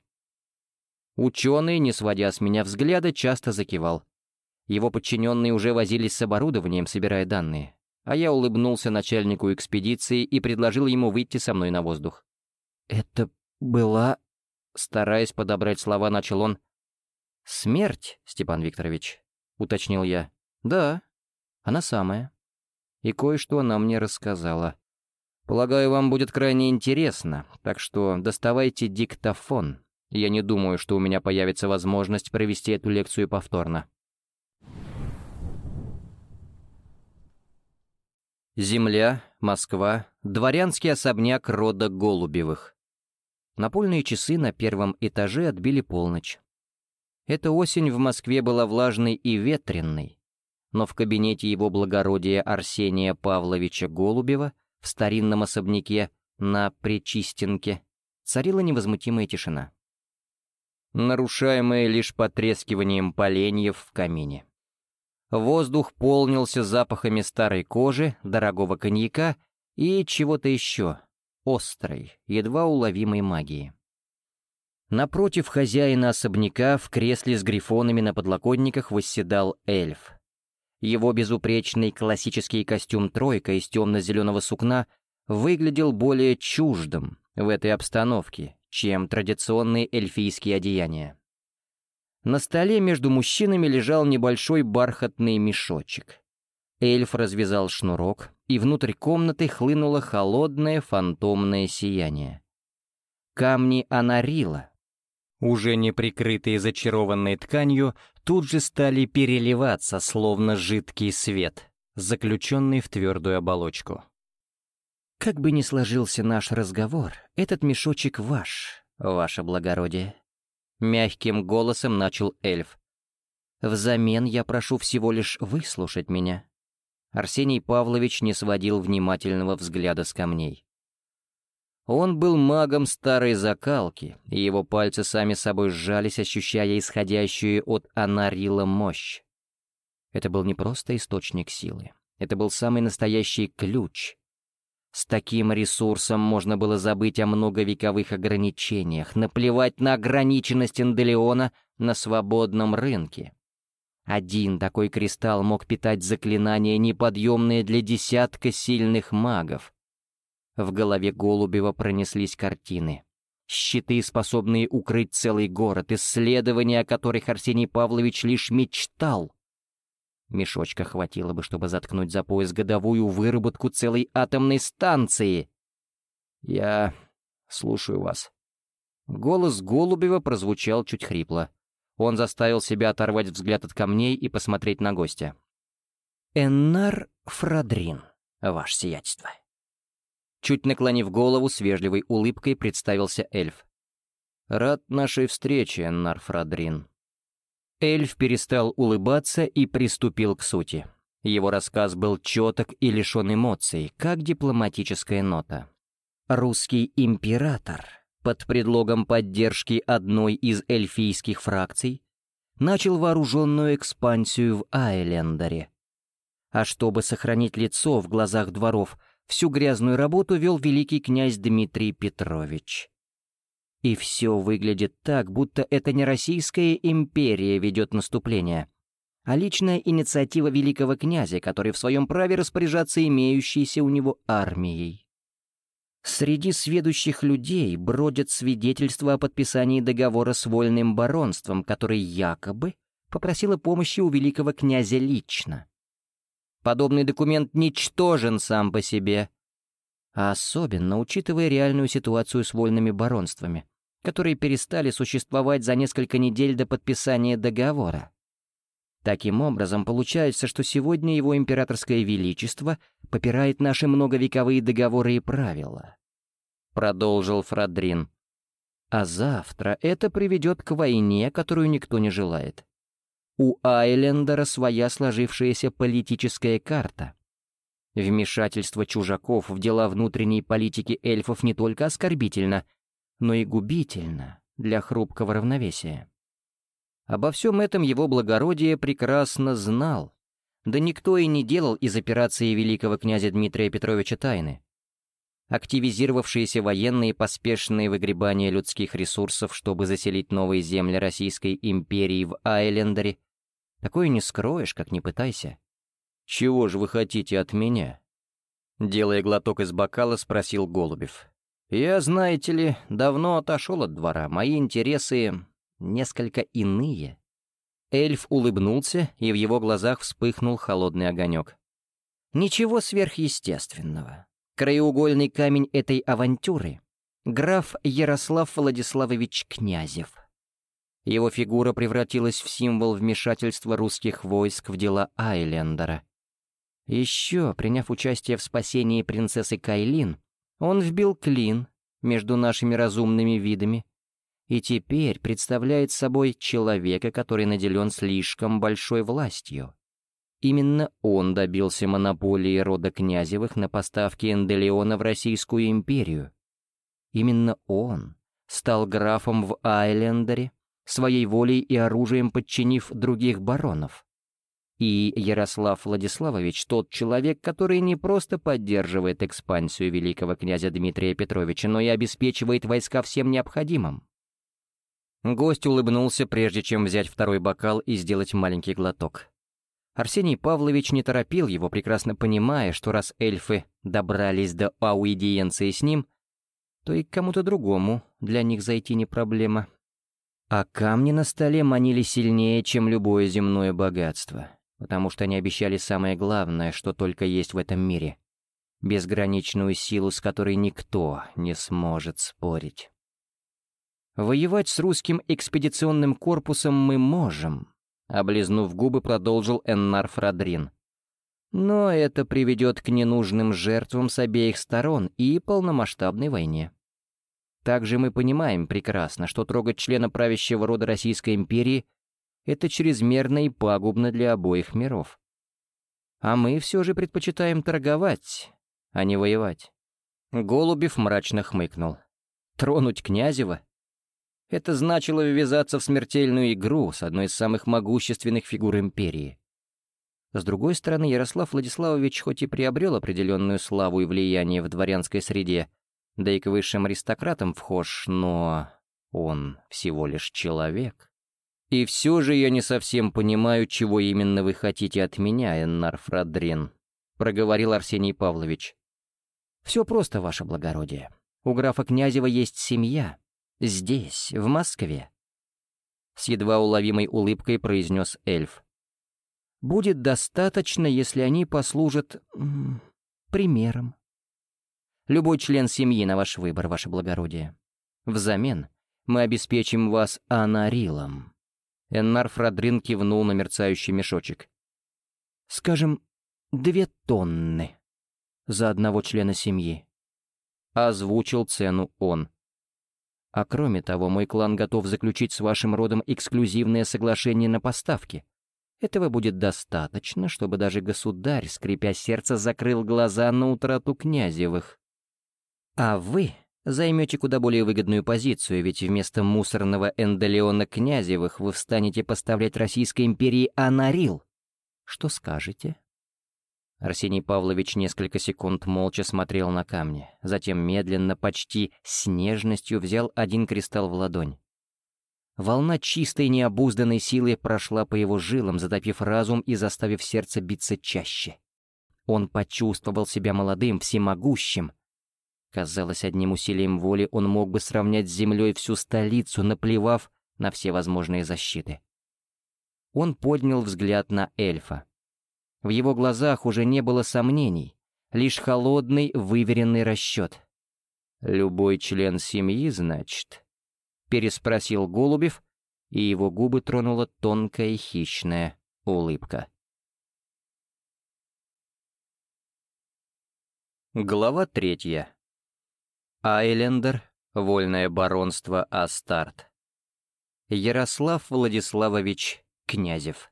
Ученый, не сводя с меня взгляда, часто закивал. Его подчиненные уже возились с оборудованием, собирая данные, а я улыбнулся начальнику экспедиции и предложил ему выйти со мной на воздух. «Это была...» Стараясь подобрать слова, начал он. «Смерть, Степан Викторович», — уточнил я. «Да, она самая. И кое-что она мне рассказала. Полагаю, вам будет крайне интересно, так что доставайте диктофон. Я не думаю, что у меня появится возможность провести эту лекцию повторно». Земля, Москва, дворянский особняк рода Голубевых. Напольные часы на первом этаже отбили полночь. Эта осень в Москве была влажной и ветренной, но в кабинете его благородия Арсения Павловича Голубева в старинном особняке на Пречистенке царила невозмутимая тишина, нарушаемая лишь потрескиванием поленьев в камине. Воздух полнился запахами старой кожи, дорогого коньяка и чего-то еще, острой, едва уловимой магии. Напротив хозяина особняка в кресле с грифонами на подлокотниках восседал эльф. Его безупречный классический костюм «тройка» из темно-зеленого сукна выглядел более чуждым в этой обстановке, чем традиционные эльфийские одеяния. На столе между мужчинами лежал небольшой бархатный мешочек. Эльф развязал шнурок, и внутрь комнаты хлынуло холодное фантомное сияние. Камни анарила, уже не прикрытые зачарованной тканью, тут же стали переливаться, словно жидкий свет, заключенный в твердую оболочку. «Как бы ни сложился наш разговор, этот мешочек ваш, ваше благородие», — мягким голосом начал эльф. «Взамен я прошу всего лишь выслушать меня». Арсений Павлович не сводил внимательного взгляда с камней. Он был магом старой закалки, и его пальцы сами собой сжались, ощущая исходящую от анарила мощь. Это был не просто источник силы, это был самый настоящий ключ. С таким ресурсом можно было забыть о многовековых ограничениях, наплевать на ограниченность Энделиона на свободном рынке. Один такой кристалл мог питать заклинания, неподъемные для десятка сильных магов. В голове Голубева пронеслись картины. Щиты, способные укрыть целый город, исследования, о которых Арсений Павлович лишь мечтал. Мешочка хватило бы, чтобы заткнуть за пояс годовую выработку целой атомной станции. «Я слушаю вас». Голос Голубева прозвучал чуть хрипло. Он заставил себя оторвать взгляд от камней и посмотреть на гостя. «Эннар Фрадрин, ваше сиятельство». Чуть наклонив голову, с вежливой улыбкой представился эльф. «Рад нашей встрече, Эннар Фрадрин». Эльф перестал улыбаться и приступил к сути. Его рассказ был четок и лишен эмоций, как дипломатическая нота. Русский император, под предлогом поддержки одной из эльфийских фракций, начал вооруженную экспансию в Айлендере. А чтобы сохранить лицо в глазах дворов, всю грязную работу вел великий князь Дмитрий Петрович. И все выглядит так, будто это не Российская империя ведет наступление, а личная инициатива великого князя, который в своем праве распоряжаться имеющейся у него армией. Среди сведущих людей бродят свидетельства о подписании договора с вольным баронством, который якобы попросил помощи у великого князя лично. Подобный документ ничтожен сам по себе, а особенно учитывая реальную ситуацию с вольными баронствами, которые перестали существовать за несколько недель до подписания договора. Таким образом, получается, что сегодня его императорское величество попирает наши многовековые договоры и правила. Продолжил Фрадрин. А завтра это приведет к войне, которую никто не желает. У Айлендера своя сложившаяся политическая карта. Вмешательство чужаков в дела внутренней политики эльфов не только оскорбительно, но и губительно для хрупкого равновесия. Обо всем этом его благородие прекрасно знал, да никто и не делал из операции великого князя Дмитрия Петровича тайны. Активизировавшиеся военные поспешные выгребания людских ресурсов, чтобы заселить новые земли Российской империи в Айлендере, такое не скроешь, как ни пытайся. «Чего же вы хотите от меня?» Делая глоток из бокала, спросил Голубев. «Я, знаете ли, давно отошел от двора, мои интересы несколько иные». Эльф улыбнулся, и в его глазах вспыхнул холодный огонек. «Ничего сверхъестественного. Краеугольный камень этой авантюры — граф Ярослав Владиславович Князев. Его фигура превратилась в символ вмешательства русских войск в дела Айлендера. Еще, приняв участие в спасении принцессы Кайлин, он вбил клин между нашими разумными видами, и теперь представляет собой человека, который наделен слишком большой властью. Именно он добился монополии рода Князевых на поставки энделиона в Российскую империю. Именно он стал графом в Айлендере, своей волей и оружием подчинив других баронов. И Ярослав Владиславович тот человек, который не просто поддерживает экспансию великого князя Дмитрия Петровича, но и обеспечивает войска всем необходимым. Гость улыбнулся, прежде чем взять второй бокал и сделать маленький глоток. Арсений Павлович не торопил его, прекрасно понимая, что раз эльфы добрались до аудиенции с ним, то и к кому-то другому для них зайти не проблема. А камни на столе манили сильнее, чем любое земное богатство, потому что они обещали самое главное, что только есть в этом мире — безграничную силу, с которой никто не сможет спорить. «Воевать с русским экспедиционным корпусом мы можем», — облизнув губы, продолжил Эннар Фрадрин. «Но это приведет к ненужным жертвам с обеих сторон и полномасштабной войне. Также мы понимаем прекрасно, что трогать члена правящего рода Российской империи — это чрезмерно и пагубно для обоих миров. А мы все же предпочитаем торговать, а не воевать». Голубев мрачно хмыкнул. «Тронуть Князева? Это значило ввязаться в смертельную игру с одной из самых могущественных фигур империи. С другой стороны, Ярослав Владиславович хоть и приобрел определенную славу и влияние в дворянской среде, да и к высшим аристократам вхож, но он всего лишь человек. И все же я не совсем понимаю, чего именно вы хотите от меня, Эннар Фрадрин», — проговорил Арсений Павлович. «Все просто, ваше благородие. У графа Князева есть семья. Здесь, в Москве», — с едва уловимой улыбкой произнес эльф. «Будет достаточно, если они послужат м, примером. Любой член семьи на ваш выбор, ваше благородие. Взамен мы обеспечим вас анарилом». Эннар Фрадрин кивнул на мерцающий мешочек. «Скажем, две тонны за одного члена семьи», — озвучил цену он. «А кроме того, мой клан готов заключить с вашим родом эксклюзивное соглашение на поставки. Этого будет достаточно, чтобы даже государь, скрипя сердце, закрыл глаза на утрату Князевых. А вы займете куда более выгодную позицию, ведь вместо мусорного энделиона Князевых вы встанете поставлять Российской империи анарил. Что скажете?» Арсений Павлович несколько секунд молча смотрел на камни, затем медленно, почти с нежностью взял один кристалл в ладонь. Волна чистой необузданной силы прошла по его жилам, затопив разум и заставив сердце биться чаще. Он почувствовал себя молодым, всемогущим. Казалось, одним усилием воли он мог бы сравнять с землей всю столицу, наплевав на все возможные защиты. Он поднял взгляд на эльфа. В его глазах уже не было сомнений, лишь холодный, выверенный расчет. «Любой член семьи, значит?» — переспросил Голубев, и его губы тронула тонкая хищная улыбка. Глава третья. Айлендер, вольное баронство Астарт. Ярослав Владиславович Князев.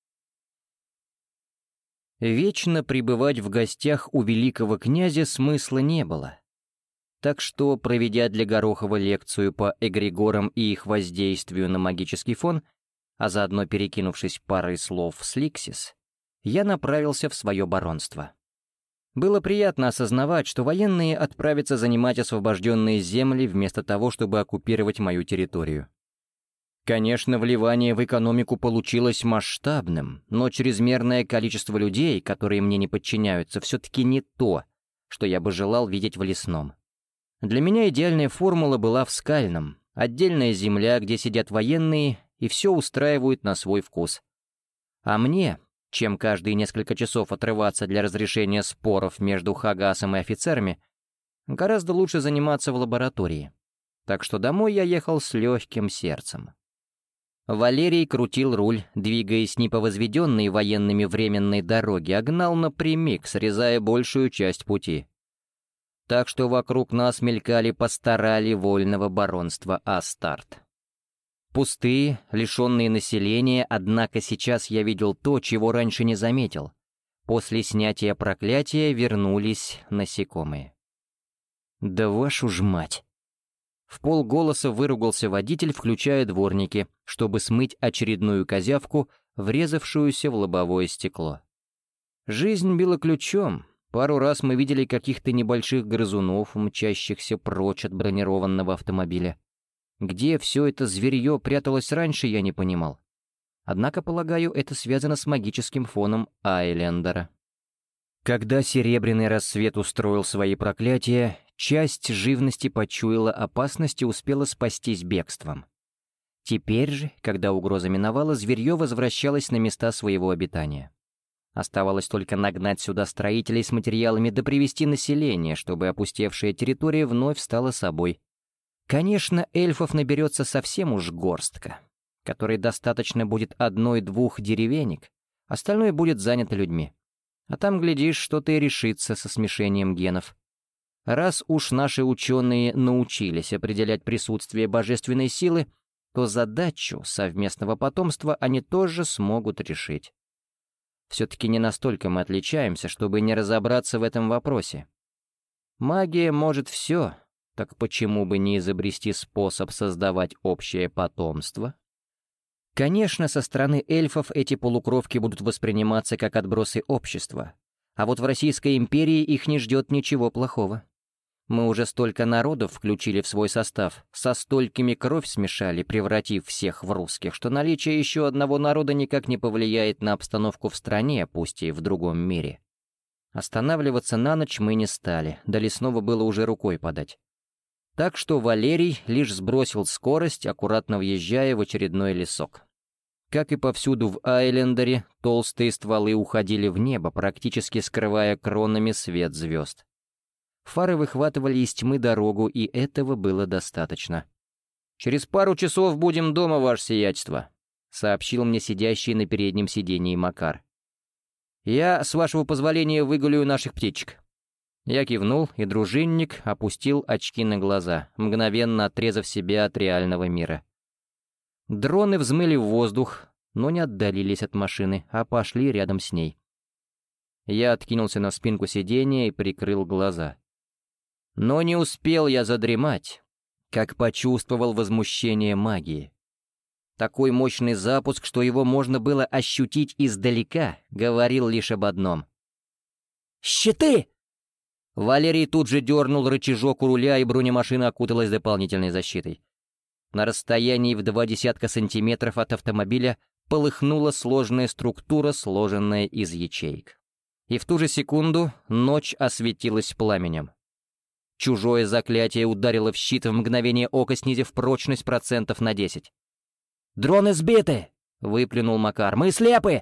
Вечно пребывать в гостях у великого князя смысла не было. Так что, проведя для Горохова лекцию по эгрегорам и их воздействию на магический фон, а заодно перекинувшись парой слов с Ликсис, я направился в свое баронство. Было приятно осознавать, что военные отправятся занимать освобожденные земли вместо того, чтобы оккупировать мою территорию. Конечно, вливание в экономику получилось масштабным, но чрезмерное количество людей, которые мне не подчиняются, все-таки не то, что я бы желал видеть в лесном. Для меня идеальная формула была в скальном. Отдельная земля, где сидят военные, и все устраивают на свой вкус. А мне, чем каждые несколько часов отрываться для разрешения споров между Хагасом и офицерами, гораздо лучше заниматься в лаборатории. Так что домой я ехал с легким сердцем. Валерий крутил руль, двигаясь не по возведенной военными временной дороге, а гнал напрямик, срезая большую часть пути. так что вокруг нас мелькали пасторали вольного баронства Астарт. Пустые, лишенные населения, однако сейчас я видел то, чего раньше не заметил. После снятия проклятия вернулись насекомые. «Да вашу ж мать!» В полголоса выругался водитель, включая дворники, чтобы смыть очередную козявку, врезавшуюся в лобовое стекло. Жизнь била ключом. Пару раз мы видели каких-то небольших грызунов, мчащихся прочь от бронированного автомобиля. Где все это зверье пряталось раньше, я не понимал. Однако, полагаю, это связано с магическим фоном Айлендера. Когда Серебряный Рассвет устроил свои проклятия, часть живности почуяла опасность и успела спастись бегством. Теперь же, когда угроза миновала, зверье возвращалось на места своего обитания. Оставалось только нагнать сюда строителей с материалами да привести население, чтобы опустевшая территория вновь стала собой. Конечно, эльфов наберется совсем уж горстка, которой достаточно будет одной-двух деревенек, остальное будет занято людьми. А там, глядишь, что-то и решится со смешением генов. Раз уж наши ученые научились определять присутствие божественной силы, то задачу совместного потомства они тоже смогут решить. Все-таки не настолько мы отличаемся, чтобы не разобраться в этом вопросе. Магия может все, так почему бы не изобрести способ создавать общее потомство? Конечно, со стороны эльфов эти полукровки будут восприниматься как отбросы общества, а вот в Российской империи их не ждет ничего плохого. Мы уже столько народов включили в свой состав, со столькими кровь смешали, превратив всех в русских, что наличие еще одного народа никак не повлияет на обстановку в стране, пусть и в другом мире. Останавливаться на ночь мы не стали, до лесного было уже рукой подать. Так что Валерий лишь сбросил скорость, аккуратно въезжая в очередной лесок. Как и повсюду в Айлендере, толстые стволы уходили в небо, практически скрывая кронами свет звезд. Фары выхватывали из тьмы дорогу, и этого было достаточно. «Через пару часов будем дома, ваше сиятельство», — сообщил мне сидящий на переднем сидении Макар. «Я, с вашего позволения, выгуляю наших птичек». Я кивнул, и дружинник опустил очки на глаза, мгновенно отрезав себя от реального мира. Дроны взмыли в воздух, но не отдалились от машины, а пошли рядом с ней. Я откинулся на спинку сиденья и прикрыл глаза. Но не успел я задремать, как почувствовал возмущение магии. Такой мощный запуск, что его можно было ощутить издалека, говорил лишь об одном. «Щиты!» Валерий тут же дернул рычажок у руля, и бронемашина окуталась дополнительной защитой. На расстоянии в два десятка сантиметров от автомобиля полыхнула сложная структура, сложенная из ячеек. И в ту же секунду ночь осветилась пламенем. Чужое заклятие ударило в щит в мгновение ока, снизив прочность процентов на десять. «Дроны сбиты!» — выплюнул Макар. «Мы слепы!»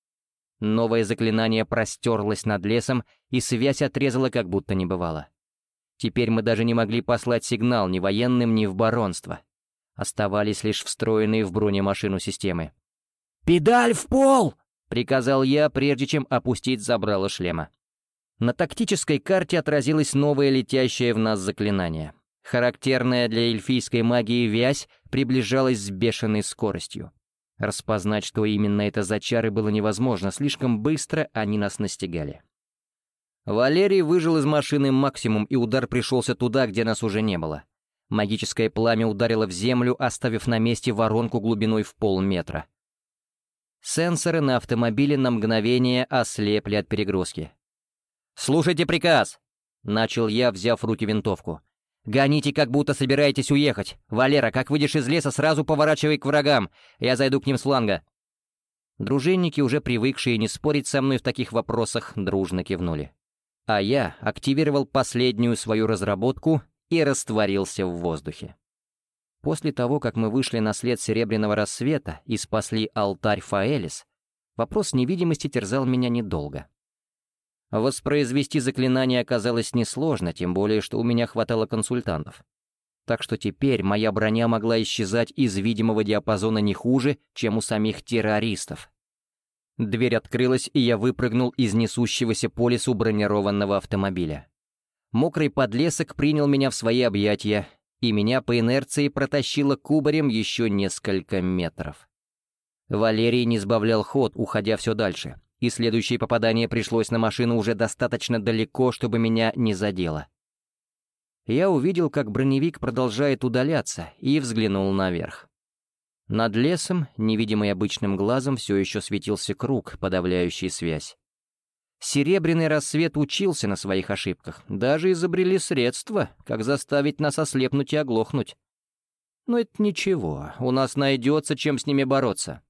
Новое заклинание простерлось над лесом, и связь отрезала, как будто не бывало. Теперь мы даже не могли послать сигнал ни военным, ни в баронство. Оставались лишь встроенные в бронемашину системы. «Педаль в пол!» — приказал я, прежде чем опустить забрало шлема. На тактической карте отразилось новое летящее в нас заклинание. Характерная для эльфийской магии вязь приближалась с бешеной скоростью. Распознать, что именно это за чары, было невозможно, слишком быстро они нас настигали. Валерий выжил из машины максимум, и удар пришелся туда, где нас уже не было. Магическое пламя ударило в землю, оставив на месте воронку глубиной в полметра. Сенсоры на автомобиле на мгновение ослепли от перегрузки. «Слушайте приказ!» — начал я, взяв в руки винтовку. «Гоните, как будто собираетесь уехать. Валера, как выйдешь из леса, сразу поворачивай к врагам. Я зайду к ним с фланга». Дружинники, уже привыкшие не спорить со мной в таких вопросах, дружно кивнули. А я активировал последнюю свою разработку и растворился в воздухе. После того, как мы вышли на след Серебряного Рассвета и спасли алтарь Фаэлис, вопрос невидимости терзал меня недолго. Воспроизвести заклинание оказалось несложно, тем более, что у меня хватало консультантов. Так что теперь моя броня могла исчезать из видимого диапазона не хуже, чем у самих террористов. Дверь открылась, и я выпрыгнул из несущегося по лесу бронированного автомобиля. Мокрый подлесок принял меня в свои объятия, и меня по инерции протащило кубарем еще несколько метров. Валерий не сбавлял ход, уходя все дальше, и следующее попадание пришлось на машину уже достаточно далеко, чтобы меня не задело. Я увидел, как броневик продолжает удаляться, и взглянул наверх. Над лесом, невидимый обычным глазом, все еще светился круг, подавляющий связь. Серебряный рассвет учился на своих ошибках, даже изобрели средства, как заставить нас ослепнуть и оглохнуть. Но это ничего, у нас найдется, чем с ними бороться.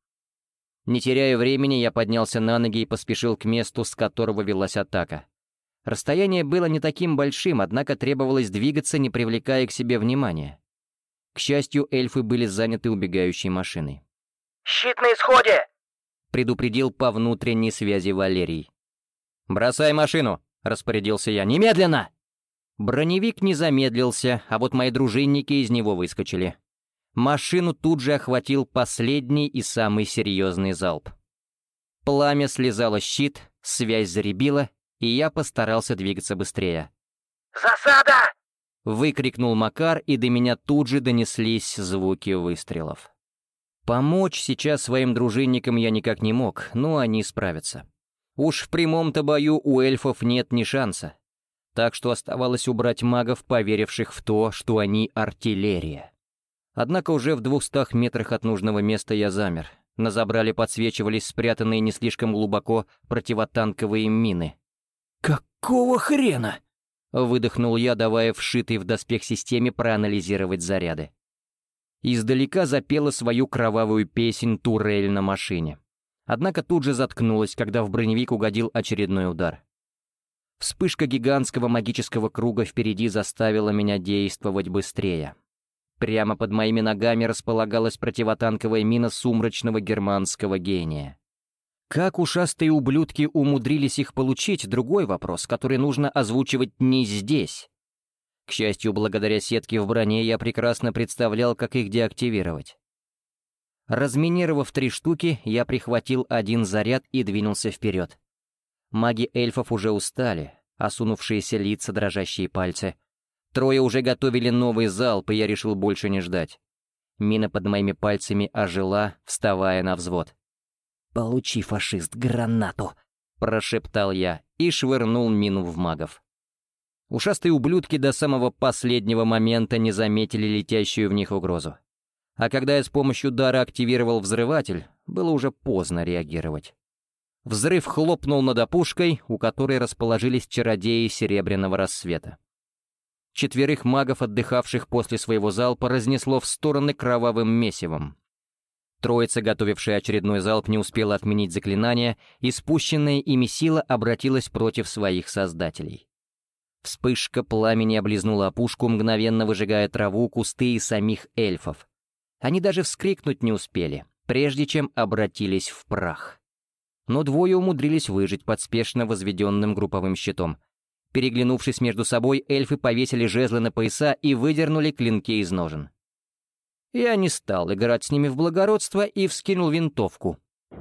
Не теряя времени, я поднялся на ноги и поспешил к месту, с которого велась атака. Расстояние было не таким большим, однако требовалось двигаться, не привлекая к себе внимания. К счастью, эльфы были заняты убегающей машиной. «Щит на исходе!» — предупредил по внутренней связи Валерий. «Бросай машину!» — распорядился я. «Немедленно!» Броневик не замедлился, а вот мои дружинники из него выскочили. Машину тут же охватил последний и самый серьезный залп. Пламя слезало щит, связь заребила, и я постарался двигаться быстрее. «Засада!» — выкрикнул Макар, и до меня тут же донеслись звуки выстрелов. Помочь сейчас своим дружинникам я никак не мог, но они справятся. Уж в прямом-то бою у эльфов нет ни шанса. Так что оставалось убрать магов, поверивших в то, что они артиллерия. Однако уже в двухстах метрах от нужного места я замер. На забрале подсвечивались спрятанные не слишком глубоко противотанковые мины. «Какого хрена?» — выдохнул я, давая вшитый в доспех системе проанализировать заряды. Издалека запела свою кровавую песнь турель на машине. Однако тут же заткнулась, когда в броневик угодил очередной удар. Вспышка гигантского магического круга впереди заставила меня действовать быстрее. Прямо под моими ногами располагалась противотанковая мина сумрачного германского гения. Как ушастые ублюдки умудрились их получить — другой вопрос, который нужно озвучивать не здесь. К счастью, благодаря сетке в броне я прекрасно представлял, как их деактивировать. Разминировав три штуки, я прихватил один заряд и двинулся вперед. Маги эльфов уже устали, осунувшиеся лица, дрожащие пальцы. Трое уже готовили новый залп, и я решил больше не ждать. Мина под моими пальцами ожила, вставая на взвод. «Получи, фашист, гранату!» — прошептал я и швырнул мину в магов. Ушастые ублюдки до самого последнего момента не заметили летящую в них угрозу. А когда я с помощью дара активировал взрыватель, было уже поздно реагировать. Взрыв хлопнул над опушкой, у которой расположились чародеи Серебряного рассвета. Четверых магов, отдыхавших после своего залпа, разнесло в стороны кровавым месивом. Троица, готовившая очередной залп, не успела отменить заклинание, и спущенная ими сила обратилась против своих создателей. Вспышка пламени облизнула опушку, мгновенно выжигая траву, кусты и самих эльфов. Они даже вскрикнуть не успели, прежде чем обратились в прах. Но двое умудрились выжить под спешно возведенным групповым щитом. Переглянувшись между собой, эльфы повесили жезлы на пояса и выдернули клинки из ножен. Я не стал играть с ними в благородство и вскинул винтовку.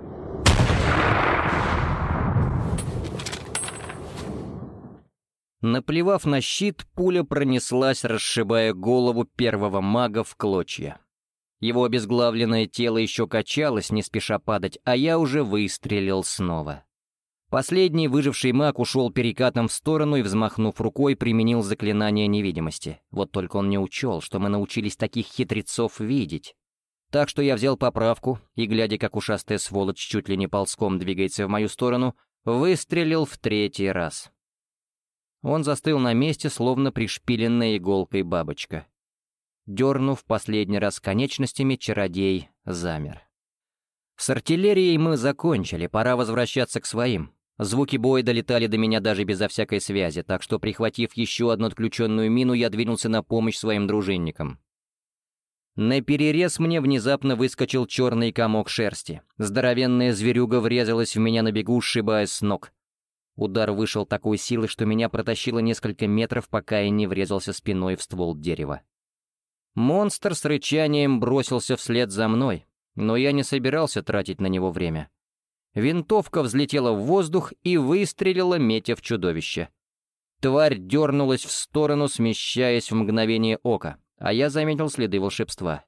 Наплевав на щит, пуля пронеслась, расшибая голову первого мага в клочья. Его обезглавленное тело еще качалось, не спеша падать, а я уже выстрелил снова. Последний выживший маг ушел перекатом в сторону и, взмахнув рукой, применил заклинание невидимости. Вот только он не учел, что мы научились таких хитрецов видеть. Так что я взял поправку и, глядя, как ушастая сволочь чуть ли не ползком двигается в мою сторону, выстрелил в третий раз. Он застыл на месте, словно пришпиленная иголкой бабочка. Дернув последний раз конечностями, чародей замер. С артиллерией мы закончили, пора возвращаться к своим. Звуки боя долетали до меня даже безо всякой связи, так что, прихватив еще одну отключенную мину, я двинулся на помощь своим дружинникам. Наперерез мне внезапно выскочил черный комок шерсти. Здоровенная зверюга врезалась в меня на бегу, сшибая с ног. Удар вышел такой силой, что меня протащило несколько метров, пока я не врезался спиной в ствол дерева. Монстр с рычанием бросился вслед за мной, но я не собирался тратить на него время. Винтовка взлетела в воздух и выстрелила, метя в чудовище. Тварь дернулась в сторону, смещаясь в мгновение ока, а я заметил следы волшебства.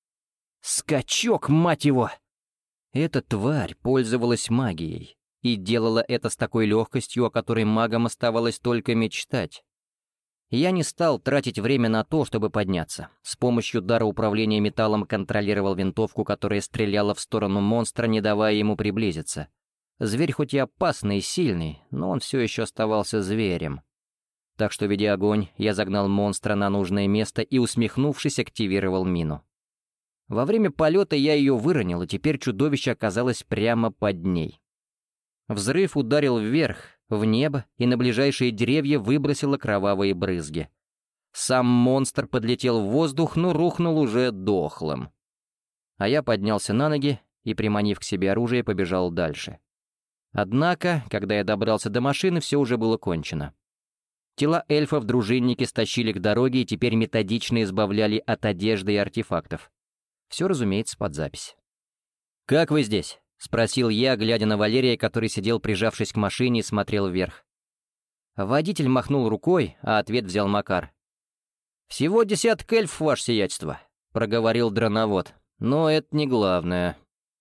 «Скачок, мать его!» Эта тварь пользовалась магией и делала это с такой легкостью, о которой магам оставалось только мечтать. Я не стал тратить время на то, чтобы подняться. С помощью дара управления металлом контролировал винтовку, которая стреляла в сторону монстра, не давая ему приблизиться. Зверь хоть и опасный и сильный, но он все еще оставался зверем. Так что, ведя огонь, я загнал монстра на нужное место и, усмехнувшись, активировал мину. Во время полета я ее выронил, и теперь чудовище оказалось прямо под ней. Взрыв ударил вверх, в небо, и на ближайшие деревья выбросило кровавые брызги. Сам монстр подлетел в воздух, но рухнул уже дохлым. А я поднялся на ноги и, приманив к себе оружие, побежал дальше. Однако, когда я добрался до машины, все уже было кончено. Тела эльфов дружинники стащили к дороге и теперь методично избавляли от одежды и артефактов. Все, разумеется, под запись. «Как вы здесь?» — спросил я, глядя на Валерия, который сидел, прижавшись к машине, и смотрел вверх. Водитель махнул рукой, а ответ взял Макар. «Всего десяток эльфов, ваше сиятельство», — проговорил дроновод. «Но это не главное».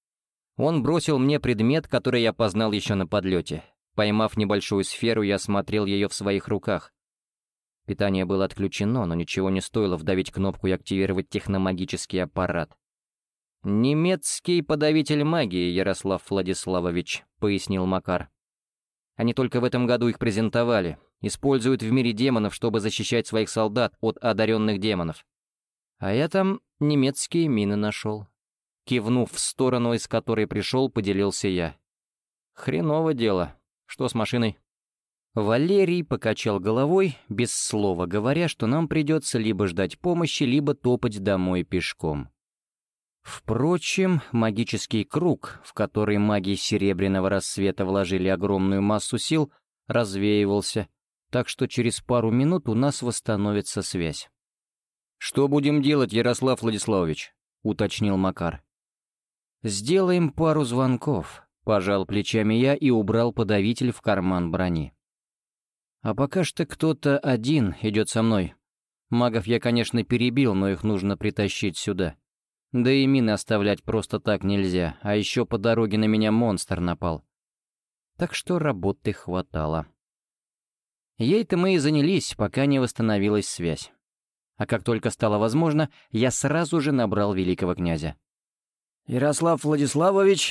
Он бросил мне предмет, который я познал еще на подлете. Поймав небольшую сферу, я смотрел ее в своих руках. Питание было отключено, но ничего не стоило вдавить кнопку и активировать техномагический аппарат. «Немецкий подавитель магии, Ярослав Владиславович», — пояснил Макар. «Они только в этом году их презентовали. Используют в мире демонов, чтобы защищать своих солдат от одаренных демонов. А я там немецкие мины нашел». Кивнув в сторону, из которой пришел, поделился я. «Хреново дело. Что с машиной?» Валерий покачал головой, без слова говоря, что нам придется либо ждать помощи, либо топать домой пешком. Впрочем, магический круг, в который маги Серебряного Рассвета вложили огромную массу сил, развеивался, так что через пару минут у нас восстановится связь. «Что будем делать, Ярослав Владиславович?» — уточнил Макар. «Сделаем пару звонков», — пожал плечами я и убрал подавитель в карман брони. «А пока что кто-то один идет со мной. Магов я, конечно, перебил, но их нужно притащить сюда. Да и мины оставлять просто так нельзя, а еще по дороге на меня монстр напал. Так что работы хватало. Ей-то мы и занялись, пока не восстановилась связь. А как только стало возможно, я сразу же набрал великого князя. «Ярослав Владиславович!»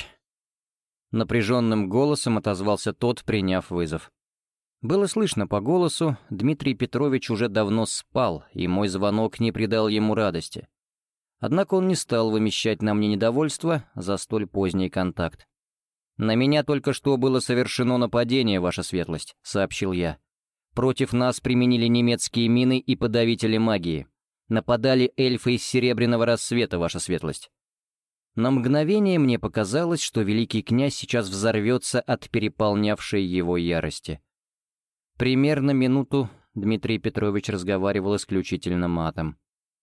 Напряженным голосом отозвался тот, приняв вызов. Было слышно по голосу, Дмитрий Петрович уже давно спал, и мой звонок не придал ему радости. Однако он не стал вымещать на мне недовольство за столь поздний контакт. «На меня только что было совершено нападение, ваша светлость», — сообщил я. «Против нас применили немецкие мины и подавители магии. Нападали эльфы из Серебряного Рассвета, ваша светлость». На мгновение мне показалось, что великий князь сейчас взорвется от переполнявшей его ярости. Примерно минуту Дмитрий Петрович разговаривал исключительно матом.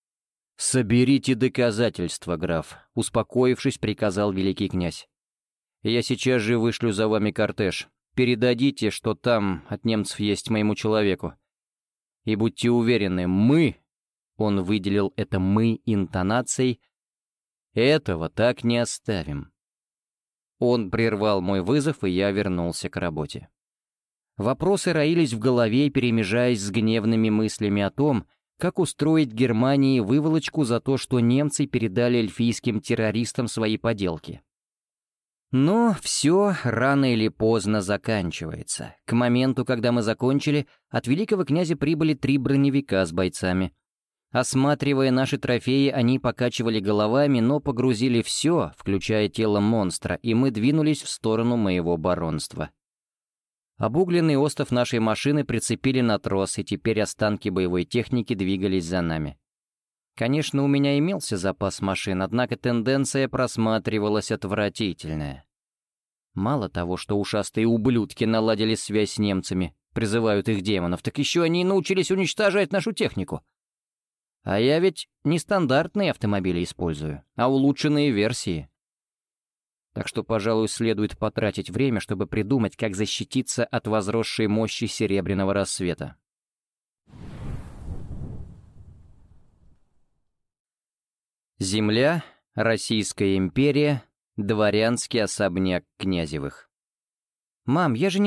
«Соберите доказательства, граф», — успокоившись, приказал великий князь. «Я сейчас же вышлю за вами кортеж. Передадите, что там от немцев есть моему человеку. И будьте уверены, мы...» — он выделил это «мы» интонацией — «этого так не оставим». Он прервал мой вызов, и я вернулся к работе. Вопросы роились в голове, перемежаясь с гневными мыслями о том, как устроить Германии выволочку за то, что немцы передали эльфийским террористам свои поделки. Но все рано или поздно заканчивается. К моменту, когда мы закончили, от великого князя прибыли три броневика с бойцами. Осматривая наши трофеи, они покачивали головами, но погрузили все, включая тело монстра, и мы двинулись в сторону моего баронства. Обугленный остов нашей машины прицепили на трос, и теперь останки боевой техники двигались за нами. Конечно, у меня имелся запас машин, однако тенденция просматривалась отвратительная. Мало того, что ушастые ублюдки наладили связь с немцами, призывают их демонов, так еще они и научились уничтожать нашу технику. А я ведь не стандартные автомобили использую, а улучшенные версии. Так что, пожалуй, следует потратить время, чтобы придумать, как защититься от возросшей мощи Серебряного Рассвета. Земля, Российская империя, дворянский особняк Князевых. «Мам, я же не